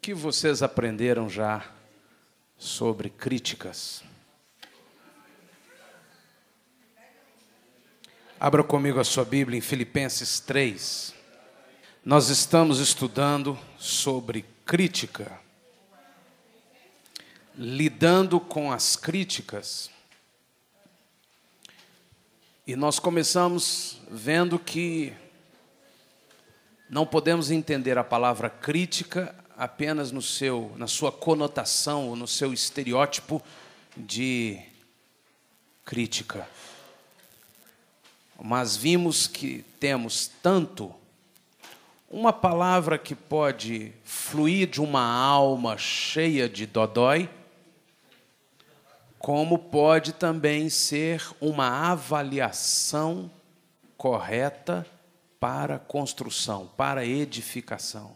que vocês aprenderam já sobre críticas? Abra comigo a sua Bíblia em Filipenses 3. Nós estamos estudando sobre crítica, lidando com as críticas. E nós começamos vendo que não podemos entender a palavra crítica apenas na sua conotação ou no seu estereótipo de crítica. Mas vimos que temos tanto uma palavra que pode fluir de uma alma cheia de dodói, como pode também ser uma avaliação correta para construção, para edificação.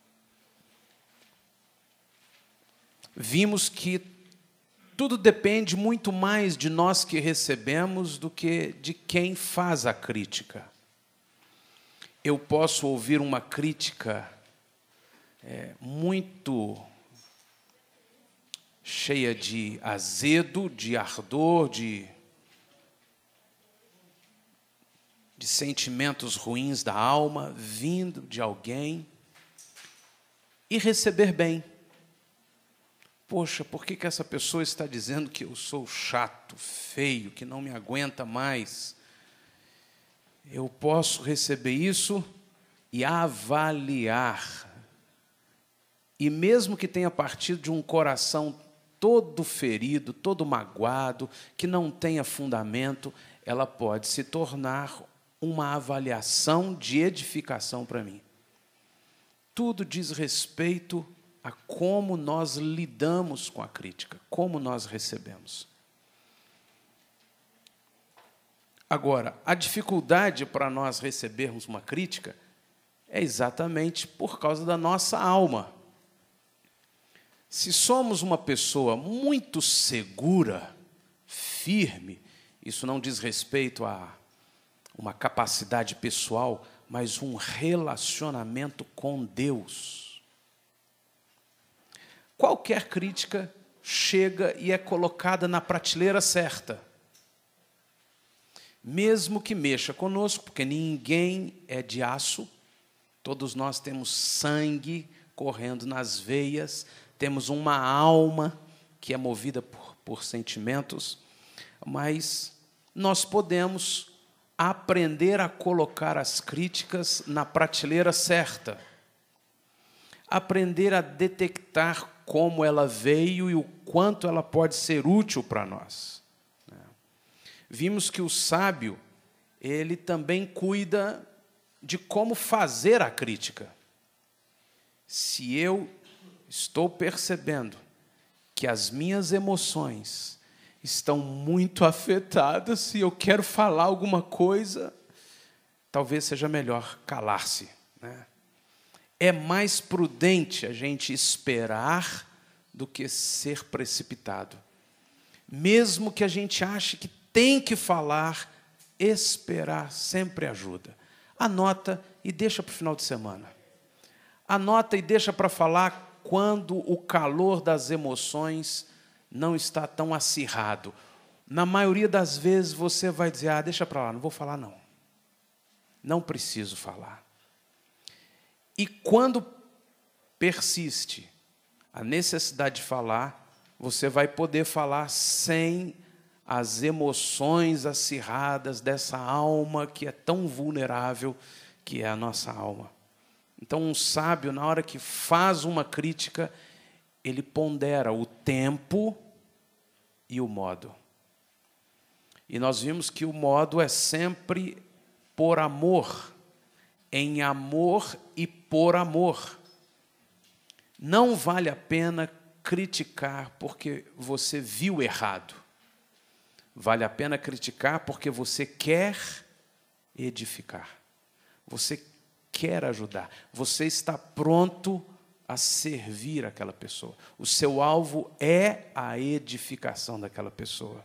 Vimos que tudo depende muito mais de nós que recebemos do que de quem faz a crítica. Eu posso ouvir uma crítica muito cheia de azedo, de ardor, de sentimentos ruins da alma, vindo de alguém, e receber bem. Poxa, por que essa pessoa está dizendo que eu sou chato, feio, que não me aguenta mais? Eu posso receber isso e avaliar. E mesmo que tenha partido de um coração todo ferido, todo magoado, que não tenha fundamento, ela pode se tornar uma avaliação de edificação para mim. Tudo diz respeito a como nós lidamos com a crítica, como nós recebemos. Agora, a dificuldade para nós recebermos uma crítica é exatamente por causa da nossa alma. Se somos uma pessoa muito segura, firme, isso não diz respeito a uma capacidade pessoal, mas um relacionamento com Deus. Qualquer crítica chega e é colocada na prateleira certa. Mesmo que mexa conosco, porque ninguém é de aço, todos nós temos sangue correndo nas veias, temos uma alma que é movida por sentimentos, mas nós podemos aprender a colocar as críticas na prateleira certa, aprender a detectar como ela veio e o quanto ela pode ser útil para nós. Vimos que o sábio, ele também cuida de como fazer a crítica. Se eu estou percebendo que as minhas emoções estão muito afetadas e eu quero falar alguma coisa, talvez seja melhor calar-se, né? É mais prudente a gente esperar do que ser precipitado. Mesmo que a gente ache que tem que falar, esperar sempre ajuda. Anota e deixa para o final de semana. Anota e deixa para falar quando o calor das emoções não está tão acirrado. Na maioria das vezes você vai dizer, deixa para lá, não vou falar não. Não preciso falar. E quando persiste a necessidade de falar, você vai poder falar sem as emoções acirradas dessa alma que é tão vulnerável, que é a nossa alma. Então, um sábio, na hora que faz uma crítica, ele pondera o tempo e o modo. E nós vimos que o modo é sempre por amor, em amor e por amor. Não vale a pena criticar porque você viu errado. Vale a pena criticar porque você quer edificar. Você quer ajudar. Você está pronto a servir aquela pessoa. O seu alvo é a edificação daquela pessoa.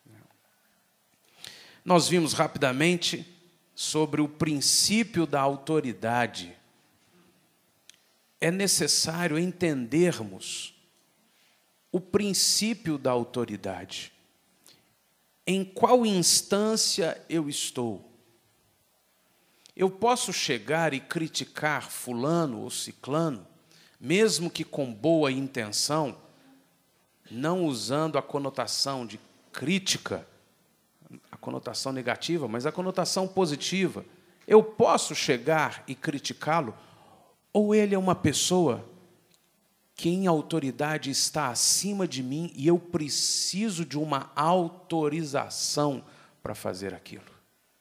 Nós vimos rapidamente sobre o princípio da autoridade. é necessário entendermos o princípio da autoridade. Em qual instância eu estou? Eu posso chegar e criticar fulano ou ciclano, mesmo que com boa intenção, não usando a conotação de crítica, a conotação negativa, mas a conotação positiva. Eu posso chegar e criticá-lo, ou ele é uma pessoa que em autoridade está acima de mim e eu preciso de uma autorização para fazer aquilo.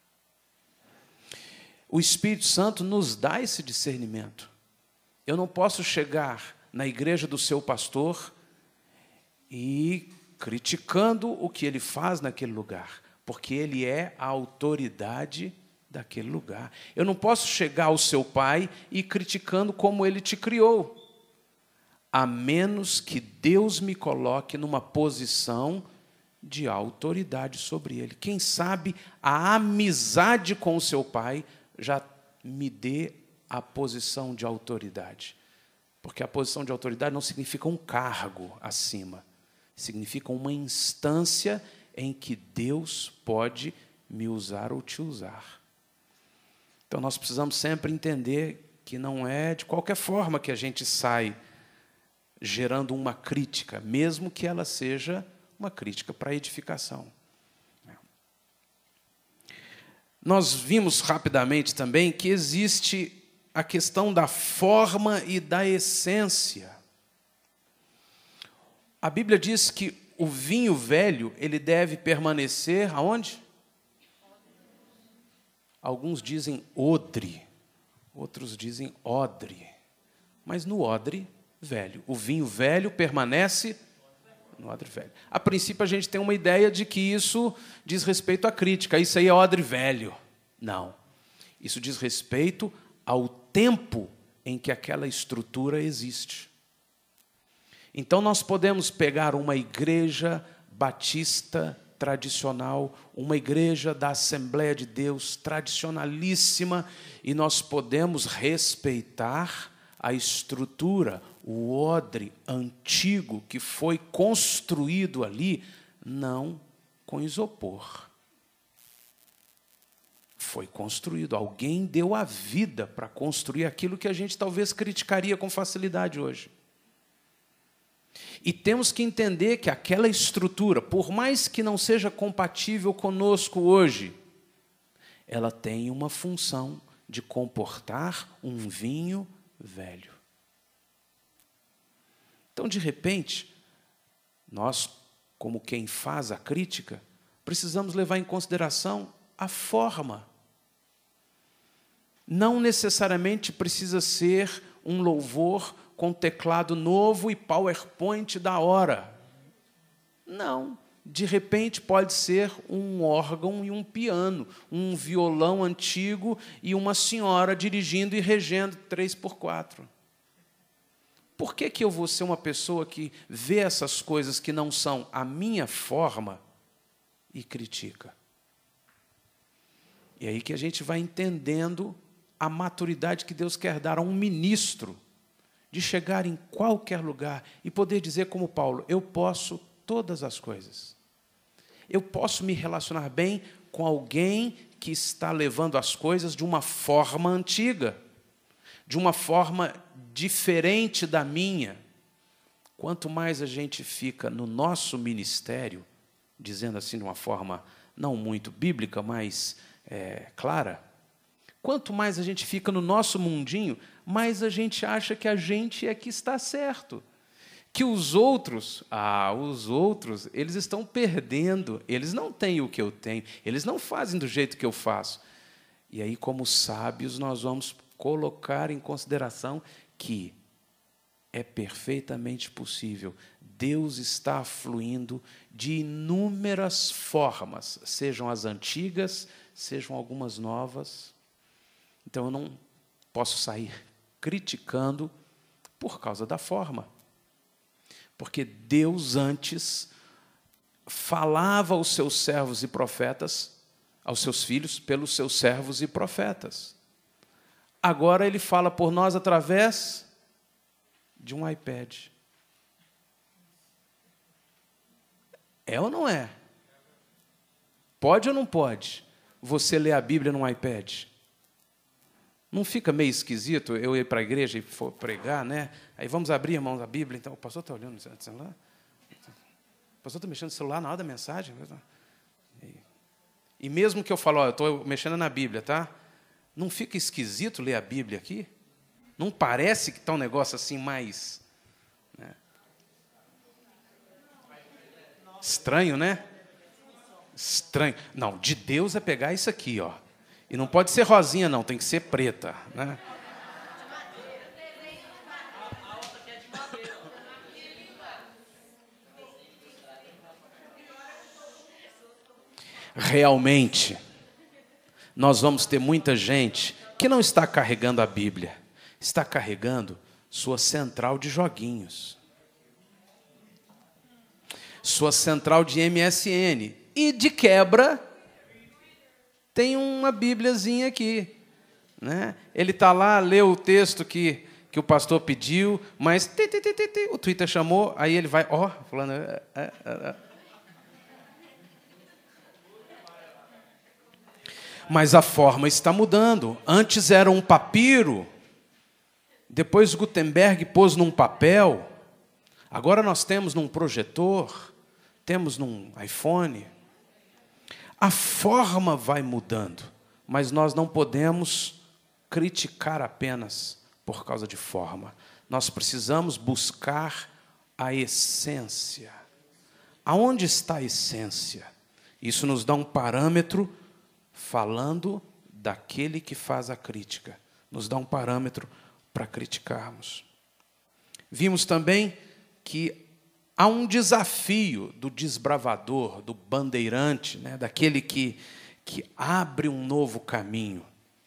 O Espírito Santo nos dá esse discernimento. Eu não posso chegar na igreja do seu pastor e criticando o que ele faz naquele lugar, porque ele é a autoridade daquele lugar. Eu não posso chegar ao seu pai e criticando como ele te criou, a menos que Deus me coloque numa posição de autoridade sobre ele. Quem sabe a amizade com o seu pai já me dê a posição de autoridade. Porque a posição de autoridade não significa um cargo acima, significa uma instância em que Deus pode me usar ou te usar. Então nós precisamos sempre entender que não é de qualquer forma que a gente sai gerando uma crítica, mesmo que ela seja uma crítica para edificação. Nós vimos rapidamente também que existe a questão da forma e da essência. A Bíblia diz que o vinho velho, ele deve permanecer aonde? Alguns dizem odre, outros dizem odre, mas no odre velho. O vinho velho permanece no odre velho. A princípio a gente tem uma ideia de que isso diz respeito à crítica, isso aí é odre velho. Não, isso diz respeito ao tempo em que aquela estrutura existe. Então nós podemos pegar uma igreja batista tradicional, uma igreja da Assembleia de Deus tradicionalíssima, e nós podemos respeitar a estrutura, o odre antigo que foi construído ali, não com isopor. Foi construído, alguém deu a vida para construir aquilo que a gente talvez criticaria com facilidade hoje. E temos que entender que aquela estrutura, por mais que não seja compatível conosco hoje, ela tem uma função de comportar um vinho velho. Então, de repente, nós, como quem faz a crítica, precisamos levar em consideração a forma. Não necessariamente precisa ser um louvor com teclado novo e PowerPoint da hora. Não. De repente pode ser um órgão e um piano, um violão antigo e uma senhora dirigindo e regendo 3x4. Por que eu vou ser uma pessoa que vê essas coisas que não são a minha forma e critica? E aí que a gente vai entendendo a maturidade que Deus quer dar a um ministro, de chegar em qualquer lugar e poder dizer como Paulo, eu posso todas as coisas. Eu posso me relacionar bem com alguém que está levando as coisas de uma forma antiga, de uma forma diferente da minha. Quanto mais a gente fica no nosso ministério, dizendo assim de uma forma não muito bíblica, mas clara, quanto mais a gente fica no nosso mundinho, mais a gente acha que a gente é que está certo. Que os outros, eles estão perdendo, eles não têm o que eu tenho, eles não fazem do jeito que eu faço. E aí, como sábios, nós vamos colocar em consideração que é perfeitamente possível. Deus está fluindo de inúmeras formas, sejam as antigas, sejam algumas novas. Então, eu não posso sair criticando por causa da forma. Porque Deus antes falava aos seus servos e profetas, aos seus filhos, pelos seus servos e profetas. Agora Ele fala por nós através de um iPad. É ou não é? Pode ou não pode você ler a Bíblia num iPad? Não fica meio esquisito eu ir para a igreja e for pregar, né? Aí vamos abrir, irmãos, a Bíblia. Então, o pastor está olhando no celular? O pastor está mexendo no celular na hora da mensagem? E mesmo que eu falo, eu estou mexendo na Bíblia, tá? Não fica esquisito ler a Bíblia aqui? Não parece que está um negócio assim mais... né? Estranho, né? Estranho. Não, de Deus é pegar isso aqui, ó. E não pode ser rosinha, não, tem que ser preta, né? Realmente, nós vamos ter muita gente que não está carregando a Bíblia, está carregando sua central de joguinhos, sua central de MSN, e de quebra tem uma bíbliazinha aqui, né? Ele está lá, leu o texto que o pastor pediu, mas o Twitter chamou, aí ele vai, fulano... Mas a forma está mudando. Antes era um papiro, depois Gutenberg pôs num papel, agora nós temos num projetor, temos num iPhone. A forma vai mudando, mas nós não podemos criticar apenas por causa de forma. Nós precisamos buscar a essência. Aonde está a essência? Isso nos dá um parâmetro falando daquele que faz a crítica. Nos dá um parâmetro para criticarmos. Vimos também que há um desafio do desbravador, do bandeirante, né, daquele que abre um novo caminho.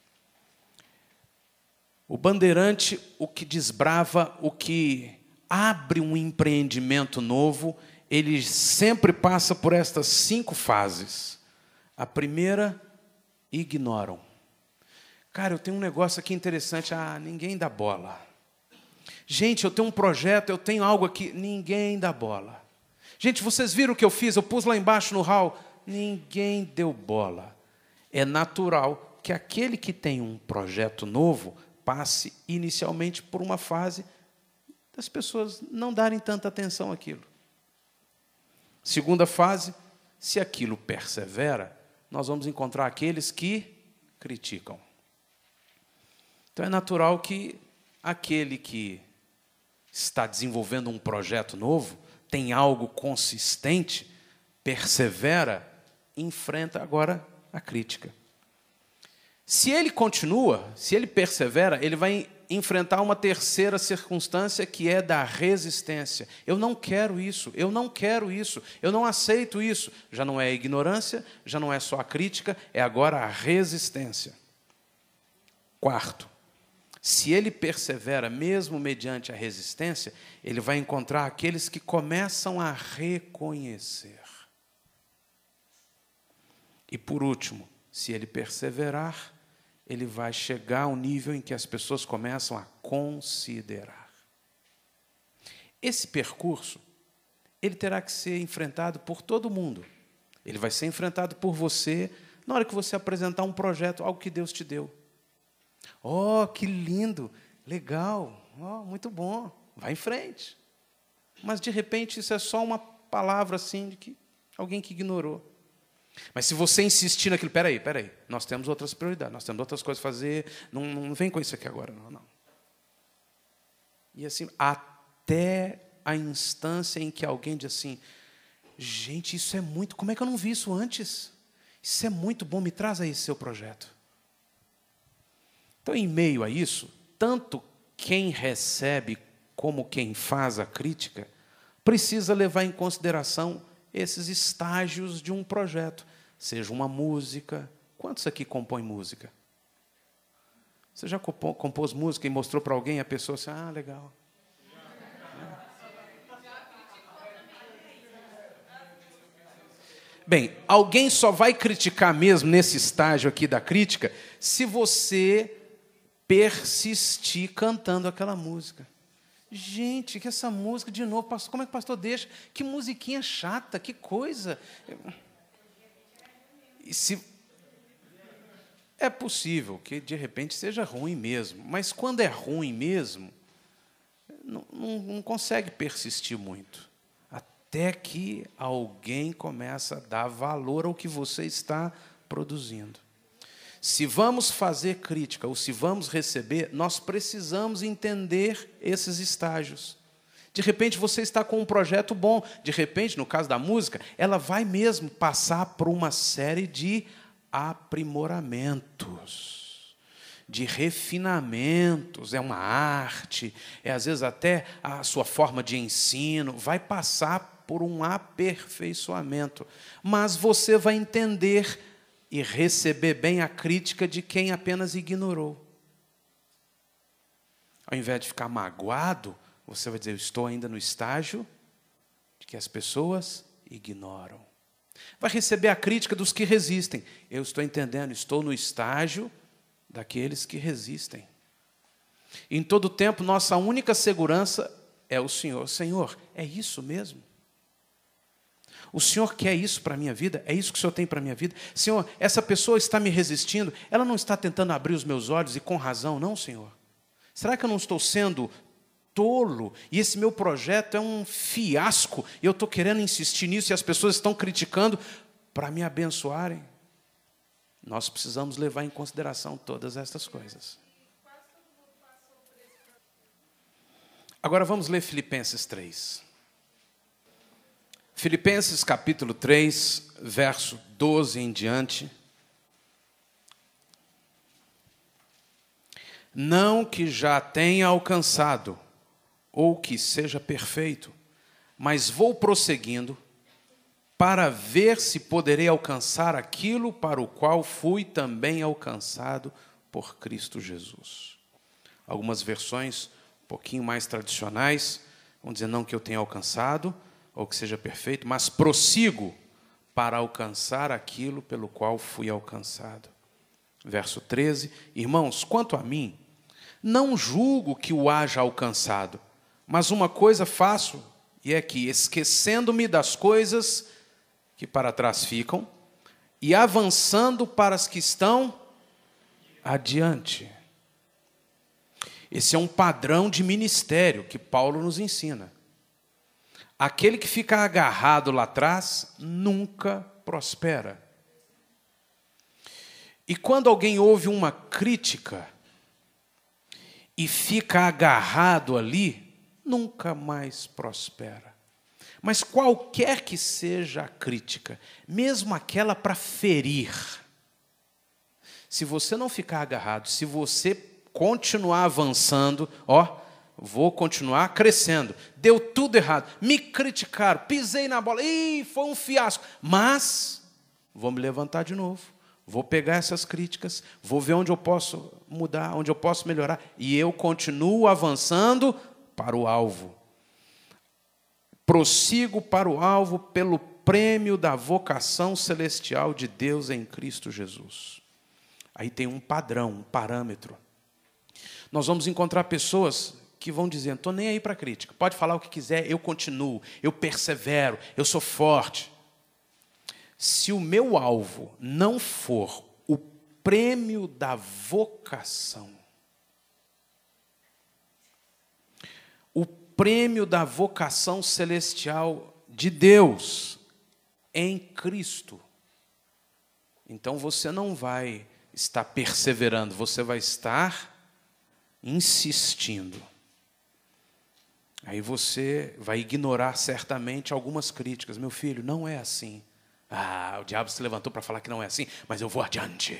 O bandeirante, o que desbrava, o que abre um empreendimento novo, ele sempre passa por estas 5 fases. A primeira, ignoram. Cara, eu tenho um negócio aqui interessante, ninguém dá bola. Gente, eu tenho um projeto, eu tenho algo aqui, ninguém dá bola. Gente, vocês viram o que eu fiz? Eu pus lá embaixo no hall, ninguém deu bola. É natural que aquele que tem um projeto novo passe inicialmente por uma fase das pessoas não darem tanta atenção àquilo. Segunda fase, se aquilo persevera, nós vamos encontrar aqueles que criticam. Então é natural que aquele que está desenvolvendo um projeto novo, tem algo consistente, persevera, enfrenta agora a crítica. Se ele continua, se ele persevera, ele vai enfrentar uma terceira circunstância, que é da resistência. Eu não quero isso, eu não quero isso, eu não aceito isso. Já não é a ignorância, já não é só a crítica, é agora a resistência. Quarto, se ele persevera, mesmo mediante a resistência, ele vai encontrar aqueles que começam a reconhecer. E por último, se ele perseverar, ele vai chegar ao nível em que as pessoas começam a considerar. Esse percurso, ele terá que ser enfrentado por todo mundo. Ele vai ser enfrentado por você na hora que você apresentar um projeto, algo que Deus te deu. Oh, que lindo, legal, muito bom, vai em frente. Mas, de repente, isso é só uma palavra assim de que alguém que ignorou. Mas se você insistir naquilo, peraí, nós temos outras prioridades, nós temos outras coisas a fazer, não vem com isso aqui agora, não. E assim, até a instância em que alguém diz assim, gente, isso é muito, como é que eu não vi isso antes? Isso é muito bom, me traz aí esse seu projeto. Então, em meio a isso, tanto quem recebe como quem faz a crítica, precisa levar em consideração esses estágios de um projeto, seja uma música. Quantos aqui compõem música? Você já compôs música e mostrou para alguém, a pessoa assim, legal. Bem, alguém só vai criticar mesmo nesse estágio aqui da crítica se você persistir cantando aquela música. Gente, que essa música, de novo, pastor, como é que o pastor deixa? Que musiquinha chata, que coisa. E se... É possível que, de repente, seja ruim mesmo. Mas, quando é ruim mesmo, não consegue persistir muito. Até que alguém começa a dar valor ao que você está produzindo. Se vamos fazer crítica ou se vamos receber, nós precisamos entender esses estágios. De repente, você está com um projeto bom. De repente, no caso da música, ela vai mesmo passar por uma série de aprimoramentos, de refinamentos. É uma arte, é às vezes até a sua forma de ensino. Vai passar por um aperfeiçoamento. Mas você vai entender e receber bem a crítica de quem apenas ignorou. Ao invés de ficar magoado, você vai dizer, eu estou ainda no estágio de que as pessoas ignoram. Vai receber a crítica dos que resistem. Eu estou entendendo, estou no estágio daqueles que resistem. Em todo tempo, nossa única segurança é o Senhor. Senhor, é isso mesmo? O Senhor quer isso para a minha vida? É isso que o Senhor tem para a minha vida? Senhor, essa pessoa está me resistindo, ela não está tentando abrir os meus olhos e com razão, não, Senhor? Será que eu não estou sendo tolo e esse meu projeto é um fiasco e eu estou querendo insistir nisso e as pessoas estão criticando para me abençoarem? Nós precisamos levar em consideração todas estas coisas. Agora vamos ler Filipenses 3. Filipenses capítulo 3, verso 12 em diante. Não que já tenha alcançado, ou que seja perfeito, mas vou prosseguindo, para ver se poderei alcançar aquilo para o qual fui também alcançado por Cristo Jesus. Algumas versões um pouquinho mais tradicionais vão dizer não que eu tenha alcançado, ou que seja perfeito, mas prossigo para alcançar aquilo pelo qual fui alcançado. Verso 13, irmãos, quanto a mim, não julgo que o haja alcançado, mas uma coisa faço, e é que, esquecendo-me das coisas que para trás ficam, e avançando para as que estão adiante. Esse é um padrão de ministério que Paulo nos ensina. Aquele que fica agarrado lá atrás nunca prospera. E quando alguém ouve uma crítica e fica agarrado ali, nunca mais prospera. Mas qualquer que seja a crítica, mesmo aquela para ferir, se você não ficar agarrado, se você continuar avançando, vou continuar crescendo. Deu tudo errado. Me criticaram, pisei na bola. Foi um fiasco. Mas vou me levantar de novo. Vou pegar essas críticas. Vou ver onde eu posso mudar, onde eu posso melhorar. E eu continuo avançando para o alvo. Prossigo para o alvo pelo prêmio da vocação celestial de Deus em Cristo Jesus. Aí tem um padrão, um parâmetro. Nós vamos encontrar pessoas que vão dizer, não estou nem aí para a crítica, pode falar o que quiser, eu continuo, eu persevero, eu sou forte. Se o meu alvo não for o prêmio da vocação, o prêmio da vocação celestial de Deus em Cristo, então você não vai estar perseverando, você vai estar insistindo. Aí você vai ignorar certamente algumas críticas. Meu filho, não é assim. O diabo se levantou para falar que não é assim, mas eu vou adiante.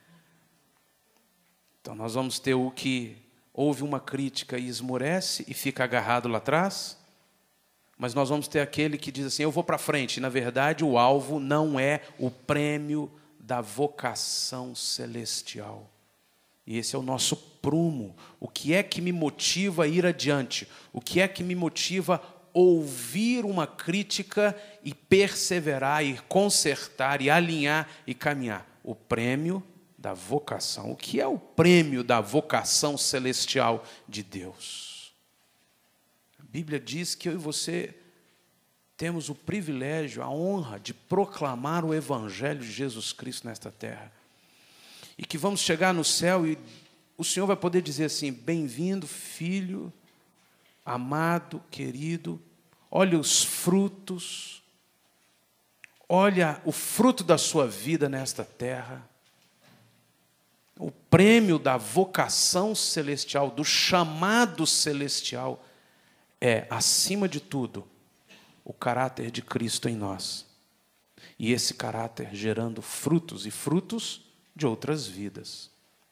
Então nós vamos ter o que ouve uma crítica e esmorece e fica agarrado lá atrás, mas nós vamos ter aquele que diz assim, eu vou para frente. E, na verdade, o alvo não é o prêmio da vocação celestial. E esse é o nosso prumo. O que é que me motiva a ir adiante? O que é que me motiva a ouvir uma crítica e perseverar, e consertar, e alinhar e caminhar? O prêmio da vocação. O que é o prêmio da vocação celestial de Deus? Bíblia diz que eu e você temos o privilégio, a honra de proclamar o Evangelho de Jesus Cristo nesta terra. E que vamos chegar no céu e o Senhor vai poder dizer assim: bem-vindo, filho, amado, querido, olha os frutos, olha o fruto da sua vida nesta terra, o prêmio da vocação celestial, do chamado celestial, é, acima de tudo, o caráter de Cristo em nós. E esse caráter gerando frutos, e frutos de outras vidas.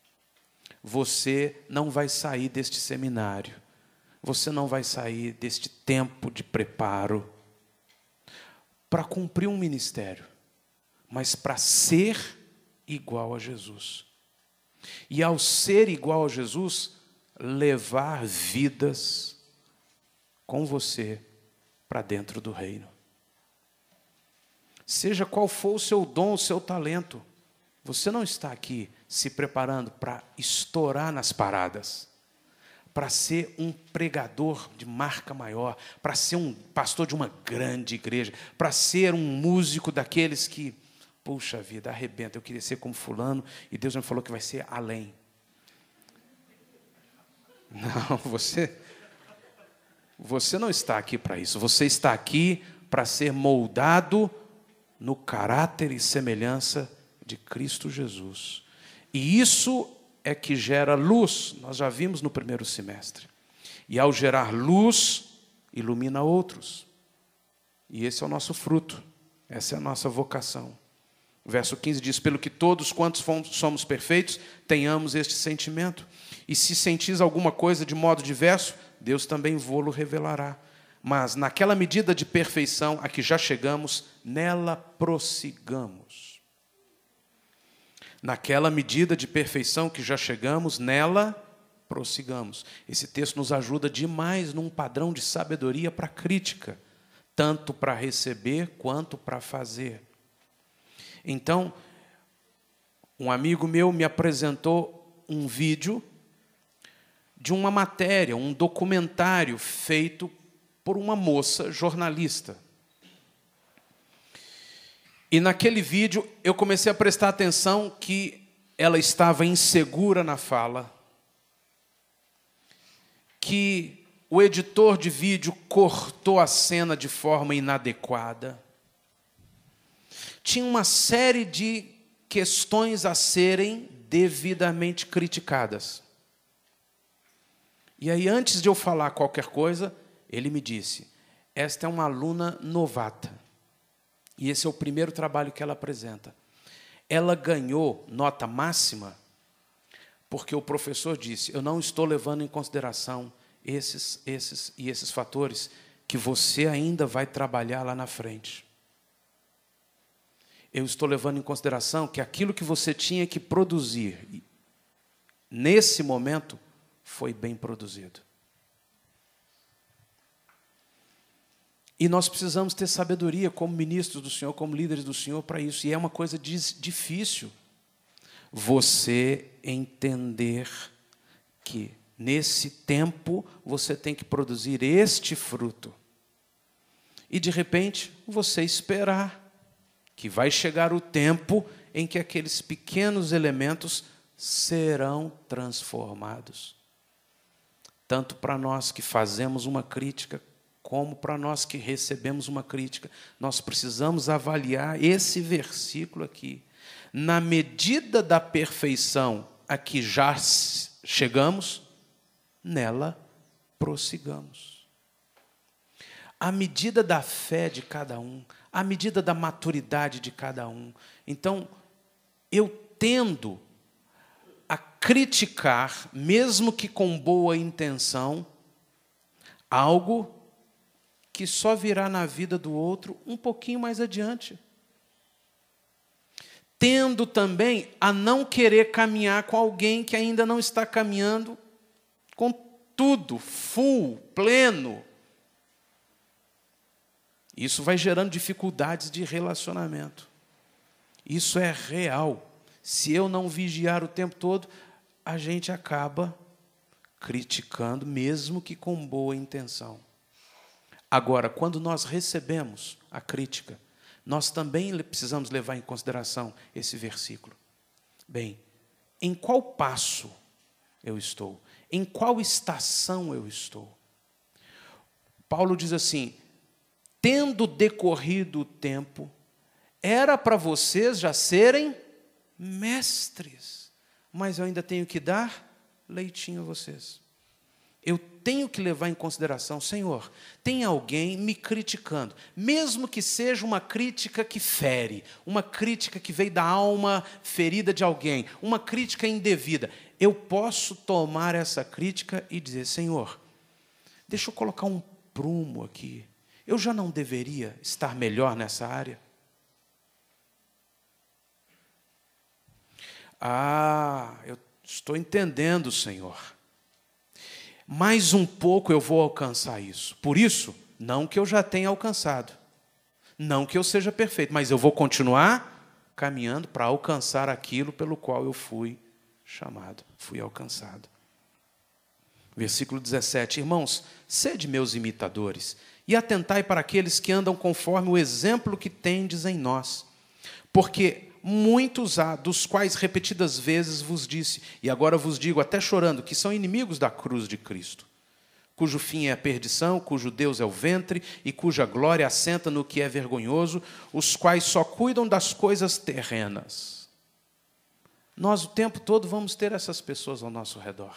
Você não vai sair deste seminário, você não vai sair deste tempo de preparo para cumprir um ministério, mas para ser igual a Jesus. E ao ser igual a Jesus, levar vidas com você para dentro do reino. Seja qual for o seu dom, o seu talento, você não está aqui se preparando para estourar nas paradas, para ser um pregador de marca maior, para ser um pastor de uma grande igreja, para ser um músico daqueles que, puxa vida, arrebenta, eu queria ser como fulano, e Deus me falou que vai ser além. Não, você não está aqui para isso. Você está aqui para ser moldado no caráter e semelhança de Cristo Jesus. E isso é que gera luz. Nós já vimos no primeiro semestre. E ao gerar luz, ilumina outros. E esse é o nosso fruto. Essa é a nossa vocação. O verso 15 diz: pelo que todos quantos somos perfeitos, tenhamos este sentimento. E se sentis alguma coisa de modo diverso, Deus também vô-lo revelará. Mas naquela medida de perfeição a que já chegamos, nela prossigamos. Naquela medida de perfeição que já chegamos, nela prossigamos. Esse texto nos ajuda demais num padrão de sabedoria para crítica, tanto para receber quanto para fazer. Então, um amigo meu me apresentou um vídeo de uma matéria, um documentário feito por uma moça jornalista. E naquele vídeo eu comecei a prestar atenção que ela estava insegura na fala, que o editor de vídeo cortou a cena de forma inadequada. Tinha uma série de questões a serem devidamente criticadas. E aí, antes de eu falar qualquer coisa, ele me disse: esta é uma aluna novata. E esse é o primeiro trabalho que ela apresenta. Ela ganhou nota máxima porque o professor disse: eu não estou levando em consideração esses fatores que você ainda vai trabalhar lá na frente. Eu estou levando em consideração que aquilo que você tinha que produzir, nesse momento, foi bem produzido. E nós precisamos ter sabedoria como ministros do Senhor, como líderes do Senhor para isso. E é uma coisa difícil você entender que nesse tempo você tem que produzir este fruto. E de repente você esperar que vai chegar o tempo em que aqueles pequenos elementos serão transformados. Tanto para nós que fazemos uma crítica, como para nós que recebemos uma crítica, nós precisamos avaliar esse versículo aqui. Na medida da perfeição a que já chegamos, nela prossigamos. À medida da fé de cada um, à medida da maturidade de cada um. Então, eu tendo a criticar, mesmo que com boa intenção, algo que só virá na vida do outro um pouquinho mais adiante. Tendo também a não querer caminhar com alguém que ainda não está caminhando com tudo, full, pleno. Isso vai gerando dificuldades de relacionamento. Isso é real. Se eu não vigiar o tempo todo, a gente acaba criticando, mesmo que com boa intenção. Agora, quando nós recebemos a crítica, nós também precisamos levar em consideração esse versículo. Bem, em qual passo eu estou? Em qual estação eu estou? Paulo diz assim: tendo decorrido o tempo, era para vocês já serem mestres, mas eu ainda tenho que dar leitinho a vocês. Eu tenho que levar em consideração, Senhor, tem alguém me criticando, mesmo que seja uma crítica que fere, uma crítica que veio da alma ferida de alguém, uma crítica indevida. Eu posso tomar essa crítica e dizer: Senhor, deixa eu colocar um prumo aqui. Eu já não deveria estar melhor nessa área? Eu estou entendendo, Senhor. Mais um pouco eu vou alcançar isso. Por isso, não que eu já tenha alcançado, não que eu seja perfeito, mas eu vou continuar caminhando para alcançar aquilo pelo qual eu fui chamado, fui alcançado. Versículo 17: Irmãos, sede meus imitadores, e atentai para aqueles que andam conforme o exemplo que tendes em nós. Porque muitos há, dos quais repetidas vezes vos disse, e agora vos digo, até chorando, que são inimigos da cruz de Cristo, cujo fim é a perdição, cujo Deus é o ventre, e cuja glória assenta no que é vergonhoso, os quais só cuidam das coisas terrenas. Nós o tempo todo vamos ter essas pessoas ao nosso redor.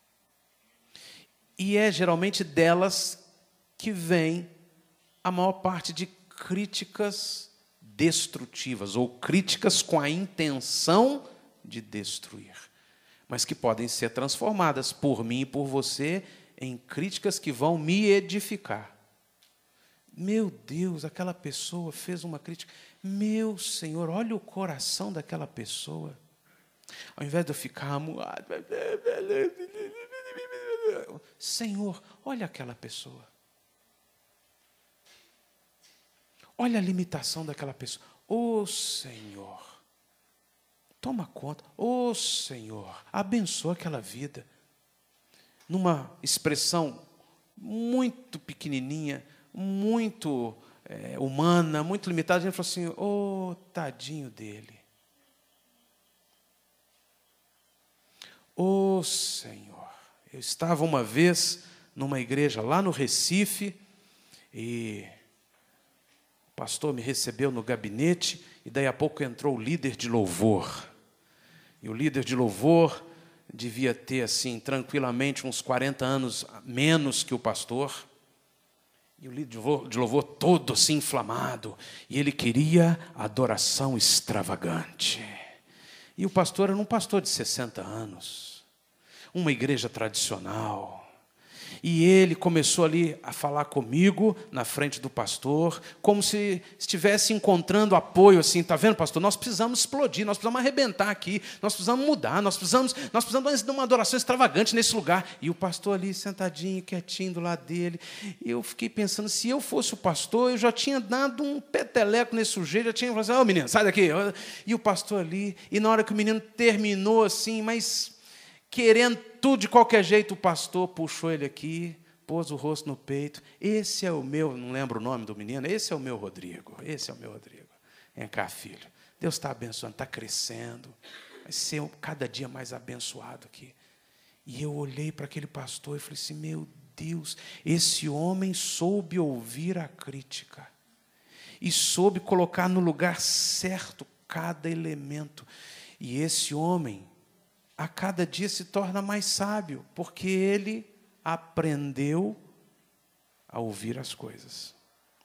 E é geralmente delas que vem a maior parte de críticas destrutivas, ou críticas com a intenção de destruir, mas que podem ser transformadas por mim e por você em críticas que vão me edificar. Meu Deus, aquela pessoa fez uma crítica. Meu Senhor, olha o coração daquela pessoa. Ao invés de eu ficar amuado, Senhor, olha aquela pessoa. Olha a limitação daquela pessoa. Ô Senhor, toma conta. Ô Senhor, abençoa aquela vida. Numa expressão muito pequenininha, muito humana, muito limitada, a gente falou assim: ô tadinho dele. Ô Senhor, eu estava uma vez numa igreja lá no Recife e o pastor me recebeu no gabinete e daí a pouco entrou o líder de louvor. E o líder de louvor devia ter, assim, tranquilamente uns 40 anos menos que o pastor. E o líder de louvor todo assim inflamado. E ele queria adoração extravagante. E o pastor era um pastor de 60 anos. Uma igreja tradicional. E ele começou ali a falar comigo, na frente do pastor, como se estivesse encontrando apoio, assim: está vendo, pastor? Nós precisamos explodir, nós precisamos arrebentar aqui, nós precisamos mudar, nós precisamos de uma adoração extravagante nesse lugar. E o pastor ali, sentadinho, quietinho do lado dele. E eu fiquei pensando, se eu fosse o pastor, eu já tinha dado um peteleco nesse sujeito, já tinha falado assim: ô menino, sai daqui. E o pastor ali, e na hora que o menino terminou assim, mas querendo tudo de qualquer jeito, o pastor puxou ele aqui, pôs o rosto no peito. Esse é o meu, não lembro o nome do menino, esse é o meu Rodrigo, esse é o meu Rodrigo. Vem cá, filho. Deus está abençoando, está crescendo, vai ser cada dia mais abençoado aqui. E eu olhei para aquele pastor e falei assim: meu Deus, esse homem soube ouvir a crítica e soube colocar no lugar certo cada elemento. E esse homem, a cada dia se torna mais sábio, porque ele aprendeu a ouvir as coisas.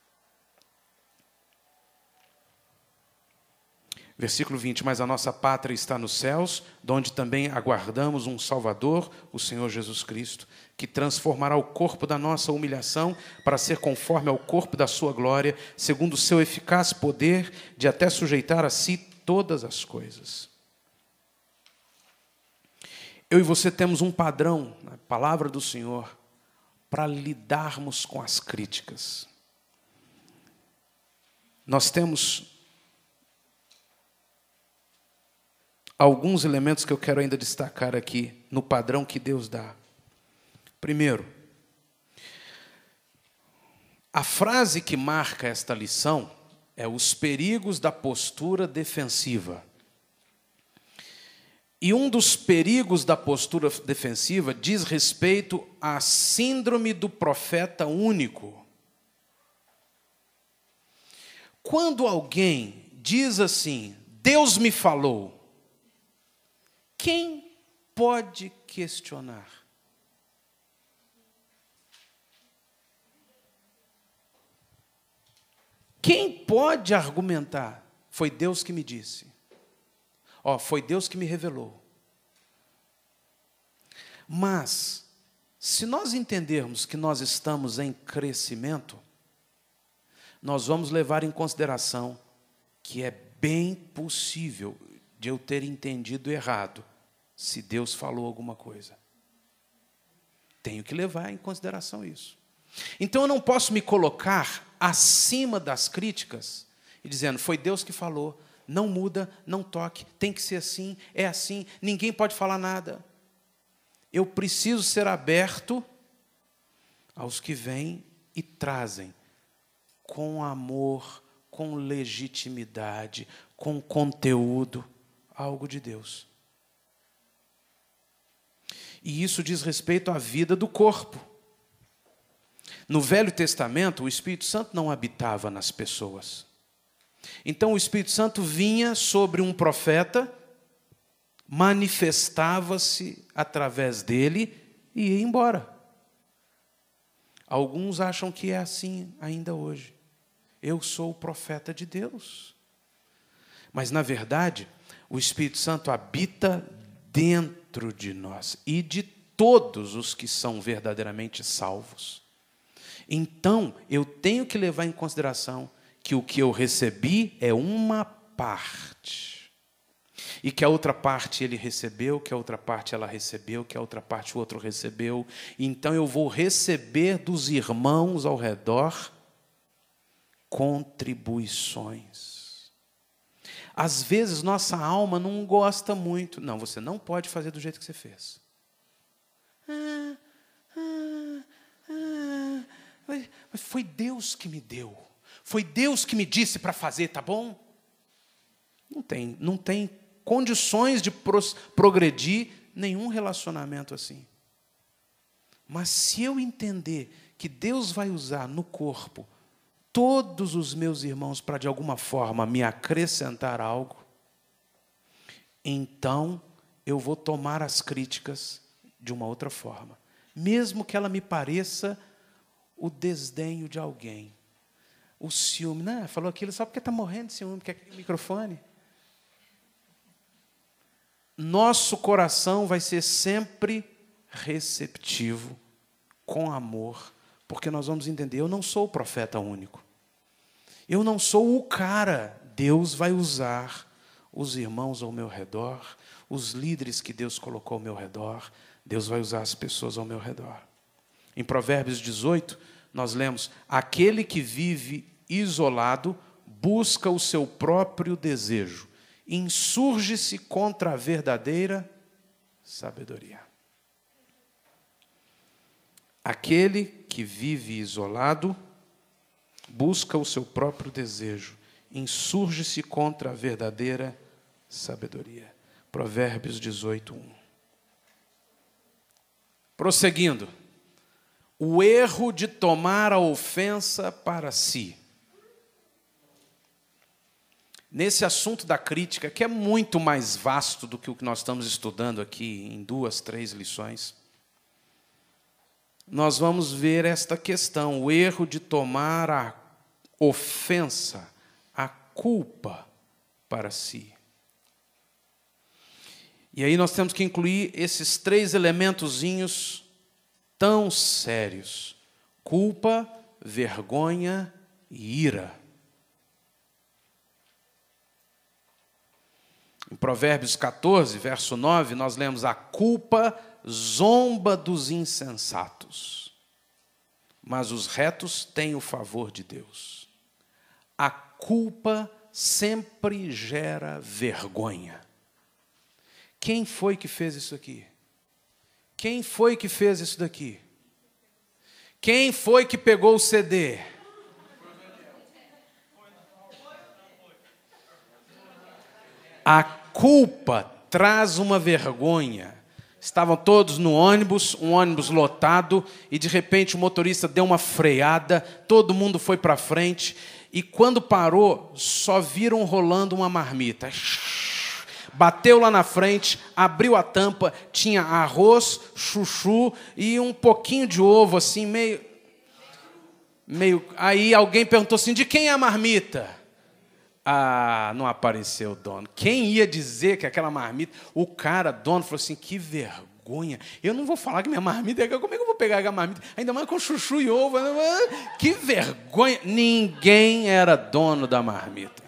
Versículo 20: mas a nossa pátria está nos céus, de onde também aguardamos um Salvador, o Senhor Jesus Cristo, que transformará o corpo da nossa humilhação para ser conforme ao corpo da sua glória, segundo o seu eficaz poder de até sujeitar a si todas as coisas. Eu e você temos um padrão, na palavra do Senhor, para lidarmos com as críticas. Nós temos alguns elementos que eu quero ainda destacar aqui, no padrão que Deus dá. Primeiro, A frase que marca esta lição é os perigos da postura defensiva. E um dos perigos da postura defensiva diz respeito à síndrome do profeta único. Quando alguém diz assim, Deus me falou, quem pode questionar? Quem pode argumentar? Foi Deus que me disse. Foi Deus que me revelou. Mas, se nós entendermos que nós estamos em crescimento, nós vamos levar em consideração que é bem possível de eu ter entendido errado, se Deus falou alguma coisa. Tenho que levar em consideração isso. Então eu não posso me colocar acima das críticas e dizendo, foi Deus que falou, não muda, não toque, tem que ser assim, é assim, ninguém pode falar nada. Eu preciso ser aberto aos que vêm e trazem com amor, com legitimidade, com conteúdo, algo de Deus. E isso diz respeito à vida do corpo. No Velho Testamento, o Espírito Santo não habitava nas pessoas. Então o Espírito Santo vinha sobre um profeta, manifestava-se através dele e ia embora. Alguns acham que é assim ainda hoje. Eu sou o profeta de Deus. Mas, na verdade, o Espírito Santo habita dentro de nós e de todos os que são verdadeiramente salvos. Então, eu tenho que levar em consideração que o que eu recebi é uma parte. E que a outra parte ele recebeu, que a outra parte ela recebeu, que a outra parte o outro recebeu. Então, eu vou receber dos irmãos ao redor contribuições. Às vezes, nossa alma não gosta muito. Não, você não pode fazer do jeito que você fez. Mas foi Deus que me deu. Foi Deus que me disse para fazer, tá bom? Não tem condições de progredir nenhum relacionamento assim. Mas se eu entender que Deus vai usar no corpo todos os meus irmãos para, de alguma forma, me acrescentar algo, então eu vou tomar as críticas de uma outra forma. Mesmo que ela me pareça o desdenho de alguém. O ciúme. Não, falou aquilo só porque está morrendo de ciúme, porque aquele microfone. Nosso coração vai ser sempre receptivo, com amor, porque nós vamos entender, eu não sou o profeta único. Eu não sou o cara. Deus vai usar os irmãos ao meu redor, os líderes que Deus colocou ao meu redor. Deus vai usar as pessoas ao meu redor. Em Provérbios 18, nós lemos, aquele que vive isolado busca o seu próprio desejo, insurge-se contra a verdadeira sabedoria. Aquele que vive isolado busca o seu próprio desejo, insurge-se contra a verdadeira sabedoria. Provérbios 18, 1. Prosseguindo, o erro de tomar a ofensa para si. Nesse assunto da crítica, que é muito mais vasto do que o que nós estamos estudando aqui em 2, 3 lições, nós vamos ver esta questão, o erro de tomar a ofensa, a culpa para si. E aí nós temos que incluir esses 3 elementozinhos tão sérios: culpa, vergonha e ira. Em Provérbios 14, verso 9, nós lemos: a culpa zomba dos insensatos, mas os retos têm o favor de Deus. A culpa sempre gera vergonha. Quem foi que fez isso aqui? Quem foi que fez isso daqui? Quem foi que pegou o CD? A culpa traz uma vergonha. Estavam todos no ônibus, um ônibus lotado, e de repente o motorista deu uma freada, todo mundo foi para frente, e quando parou, só viram rolando uma marmita. Bateu lá na frente, abriu a tampa, tinha arroz, chuchu e um pouquinho de ovo, assim, meio... Aí alguém perguntou assim, de quem é a marmita? Ah, não apareceu o dono. Quem ia dizer que aquela marmita... O cara, dono, falou assim, que vergonha. Eu não vou falar que minha marmita é... Como é que eu vou pegar a marmita? Ainda mais com chuchu e ovo. Que vergonha. Ninguém era dono da marmita.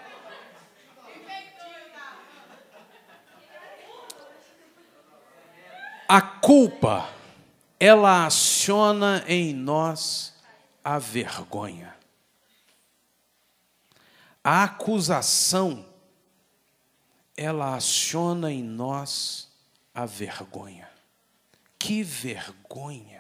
A culpa, ela aciona em nós a vergonha. A acusação, ela aciona em nós a vergonha. Que vergonha!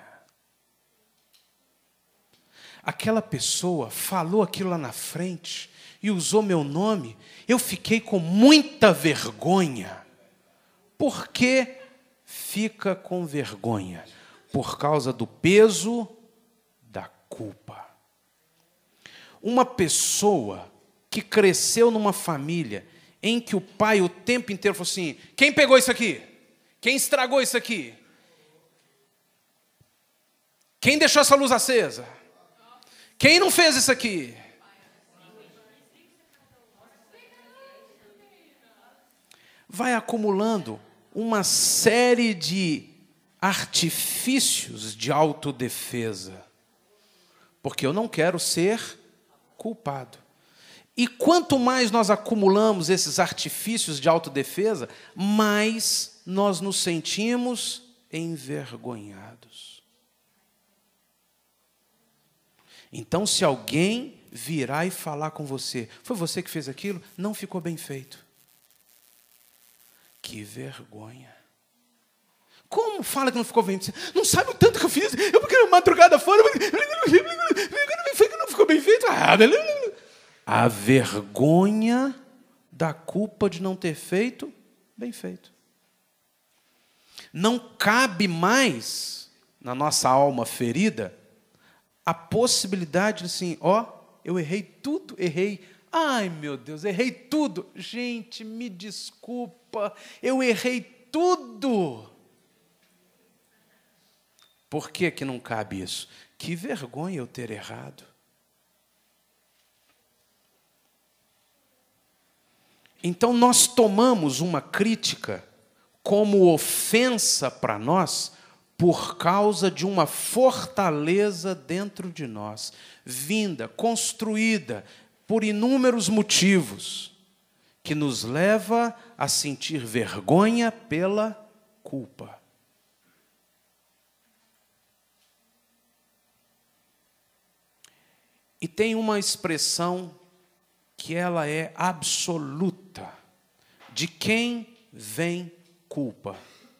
Aquela pessoa falou aquilo lá na frente e usou meu nome, eu fiquei com muita vergonha. Por que fica com vergonha? Por causa do peso da culpa. Uma pessoa que cresceu numa família em que o pai o tempo inteiro falou assim, quem pegou isso aqui? Quem estragou isso aqui? Quem deixou essa luz acesa? Quem não fez isso aqui? Vai acumulando uma série de artifícios de autodefesa, porque eu não quero ser culpado. E quanto mais nós acumulamos esses artifícios de autodefesa, mais nós nos sentimos envergonhados. Então, se alguém virar e falar com você, foi você que fez aquilo? Não ficou bem feito. Que vergonha. Como fala que não ficou bem? Não sabe o tanto que eu fiz? Eu porque na madrugada fora, foi que não ficou bem feito. A vergonha da culpa de não ter feito bem feito. Não cabe mais na nossa alma ferida a possibilidade de assim, eu errei tudo, errei. Ai, meu Deus, errei tudo. Gente, me desculpa, eu errei tudo. Por que que não cabe isso? Que vergonha eu ter errado. Então, nós tomamos uma crítica como ofensa para nós por causa de uma fortaleza dentro de nós, vinda, construída por inúmeros motivos, que nos leva a sentir vergonha pela culpa. E tem uma expressão que ela é absoluta. De quem vem culpa?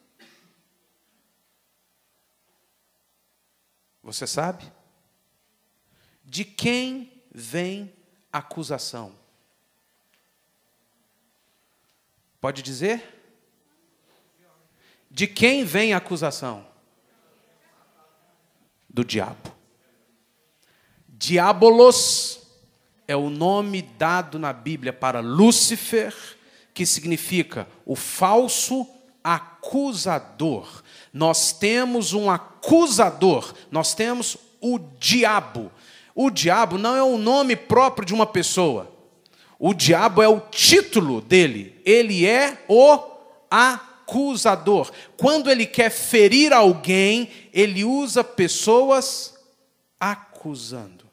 Você sabe? De quem vem acusação? Pode dizer? De quem vem a acusação? Do diabo. Diabolos é o nome dado na Bíblia para Lúcifer, que significa o falso acusador. Nós temos um acusador, nós temos o diabo. O diabo não é o nome próprio de uma pessoa. O diabo é o título dele. Ele é o acusador. Quando ele quer ferir alguém, ele usa pessoas acusando.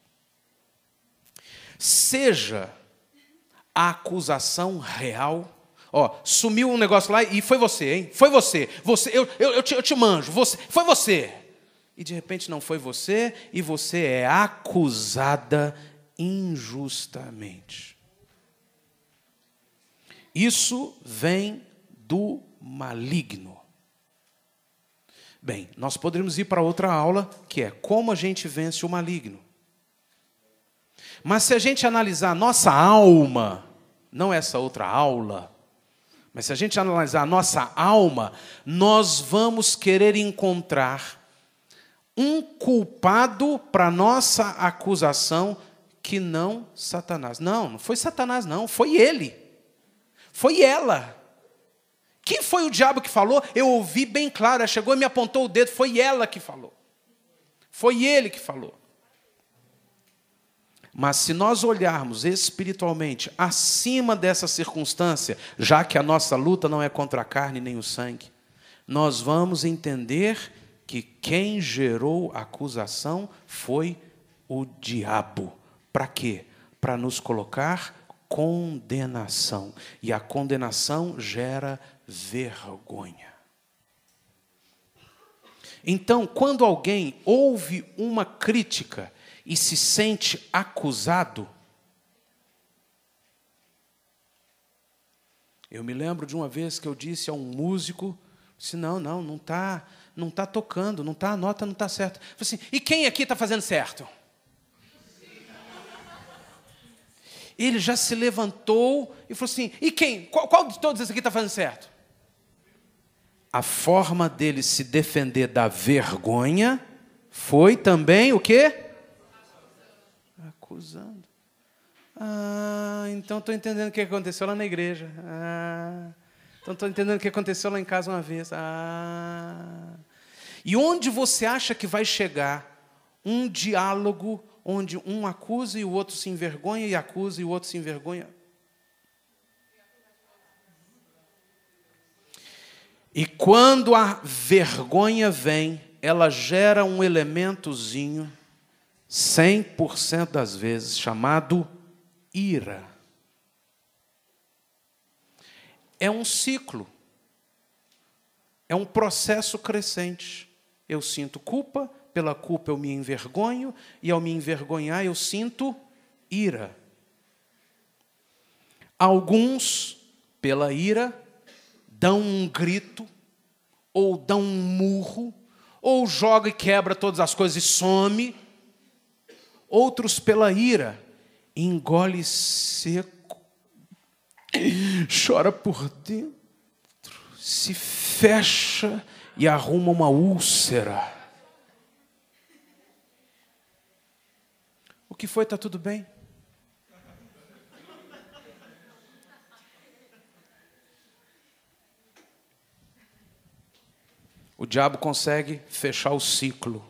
Seja a acusação real. Sumiu um negócio lá e foi você, hein? Foi você. Eu te manjo. Foi você. E de repente não foi você e você é acusada injustamente. Isso vem do maligno. Bem, nós poderíamos ir para outra aula, que é como a gente vence o maligno. Mas se a gente analisar a nossa alma, não essa outra aula, mas se a gente analisar a nossa alma, nós vamos querer encontrar um culpado para a nossa acusação que não Satanás. Não foi Satanás, não, foi ele. Foi ela. Quem foi o diabo que falou? Eu ouvi bem claro, ela chegou e me apontou o dedo, foi ela que falou. Foi ele que falou. Mas se nós olharmos espiritualmente acima dessa circunstância, já que a nossa luta não é contra a carne nem o sangue, nós vamos entender que quem gerou a acusação foi o diabo. Para quê? Para nos colocar condenação. E a condenação gera vergonha. Então, quando alguém ouve uma crítica e se sente acusado, eu me lembro de uma vez que eu disse a um músico, disse, não está tocando, a nota não está certa. Eu falei assim, e quem aqui está fazendo certo? Ele já se levantou e falou assim, e quem? Qual de todos esses aqui está fazendo certo? A forma dele se defender da vergonha foi também o quê? Acusando. Então estou entendendo o que aconteceu lá na igreja. Então estou entendendo o que aconteceu lá em casa uma vez. E onde você acha que vai chegar um diálogo onde um acusa e o outro se envergonha, e acusa e o outro se envergonha? E quando a vergonha vem, ela gera um elementozinho, 100% das vezes, chamado ira. É um ciclo. É um processo crescente. Eu sinto culpa, pela culpa eu me envergonho, e ao me envergonhar eu sinto ira. Alguns, pela ira, dão um grito, ou dão um murro, ou joga e quebra todas as coisas e some. Outros, pela ira, engole seco, chora por dentro, se fecha e arruma uma úlcera. O que foi? Está tudo bem? O diabo consegue fechar o ciclo.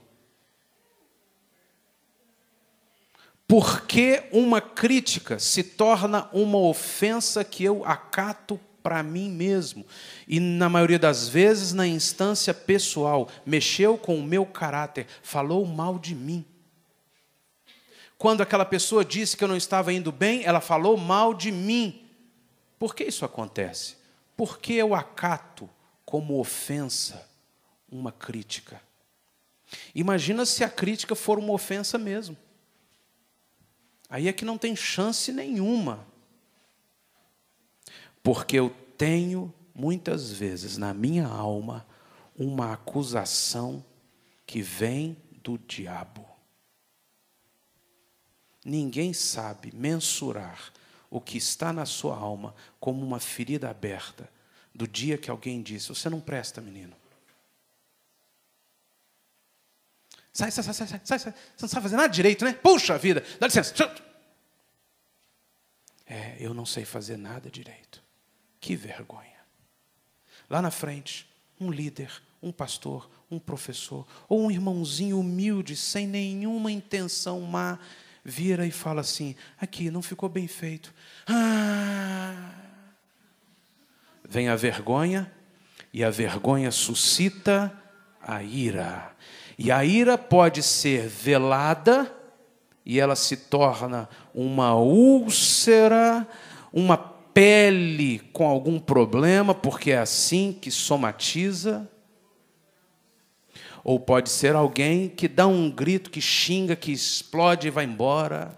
Porque uma crítica se torna uma ofensa que eu acato para mim mesmo. E, na maioria das vezes, na instância pessoal, mexeu com o meu caráter, falou mal de mim. Quando aquela pessoa disse que eu não estava indo bem, ela falou mal de mim. Por que isso acontece? Porque eu acato como ofensa uma crítica. Imagina se a crítica for uma ofensa mesmo. Aí é que não tem chance nenhuma. Porque eu tenho, muitas vezes, na minha alma, uma acusação que vem do diabo. Ninguém sabe mensurar o que está na sua alma como uma ferida aberta do dia que alguém disse, você não presta, menino. Sai, você não sabe fazer nada direito, né? Puxa vida, dá licença. Eu não sei fazer nada direito. Que vergonha. Lá na frente, um líder, um pastor, um professor, ou um irmãozinho humilde, sem nenhuma intenção má, vira e fala assim, aqui, não ficou bem feito. Vem a vergonha, e a vergonha suscita a ira. E a ira pode ser velada, e ela se torna uma úlcera, uma pele com algum problema, porque é assim que somatiza. Ou pode ser alguém que dá um grito, que xinga, que explode e vai embora.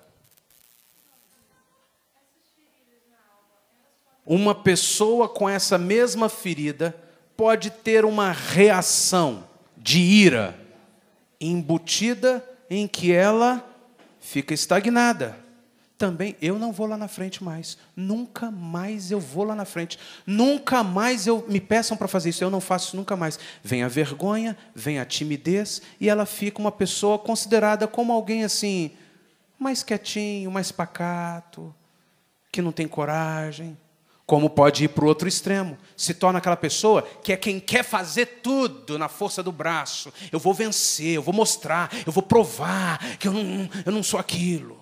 Uma pessoa com essa mesma ferida pode ter uma reação de ira embutida em que ela fica estagnada. também eu não vou lá na frente mais. Nunca mais eu vou lá na frente. Nunca mais me peçam para fazer isso. Eu não faço isso nunca mais. Vem a vergonha, vem a timidez, e ela fica uma pessoa considerada como alguém assim, mais quietinho, mais pacato, que não tem coragem. Como pode ir para o outro extremo. Se torna aquela pessoa que é quem quer fazer tudo na força do braço. Eu vou vencer, eu vou mostrar, eu vou provar que eu não sou aquilo.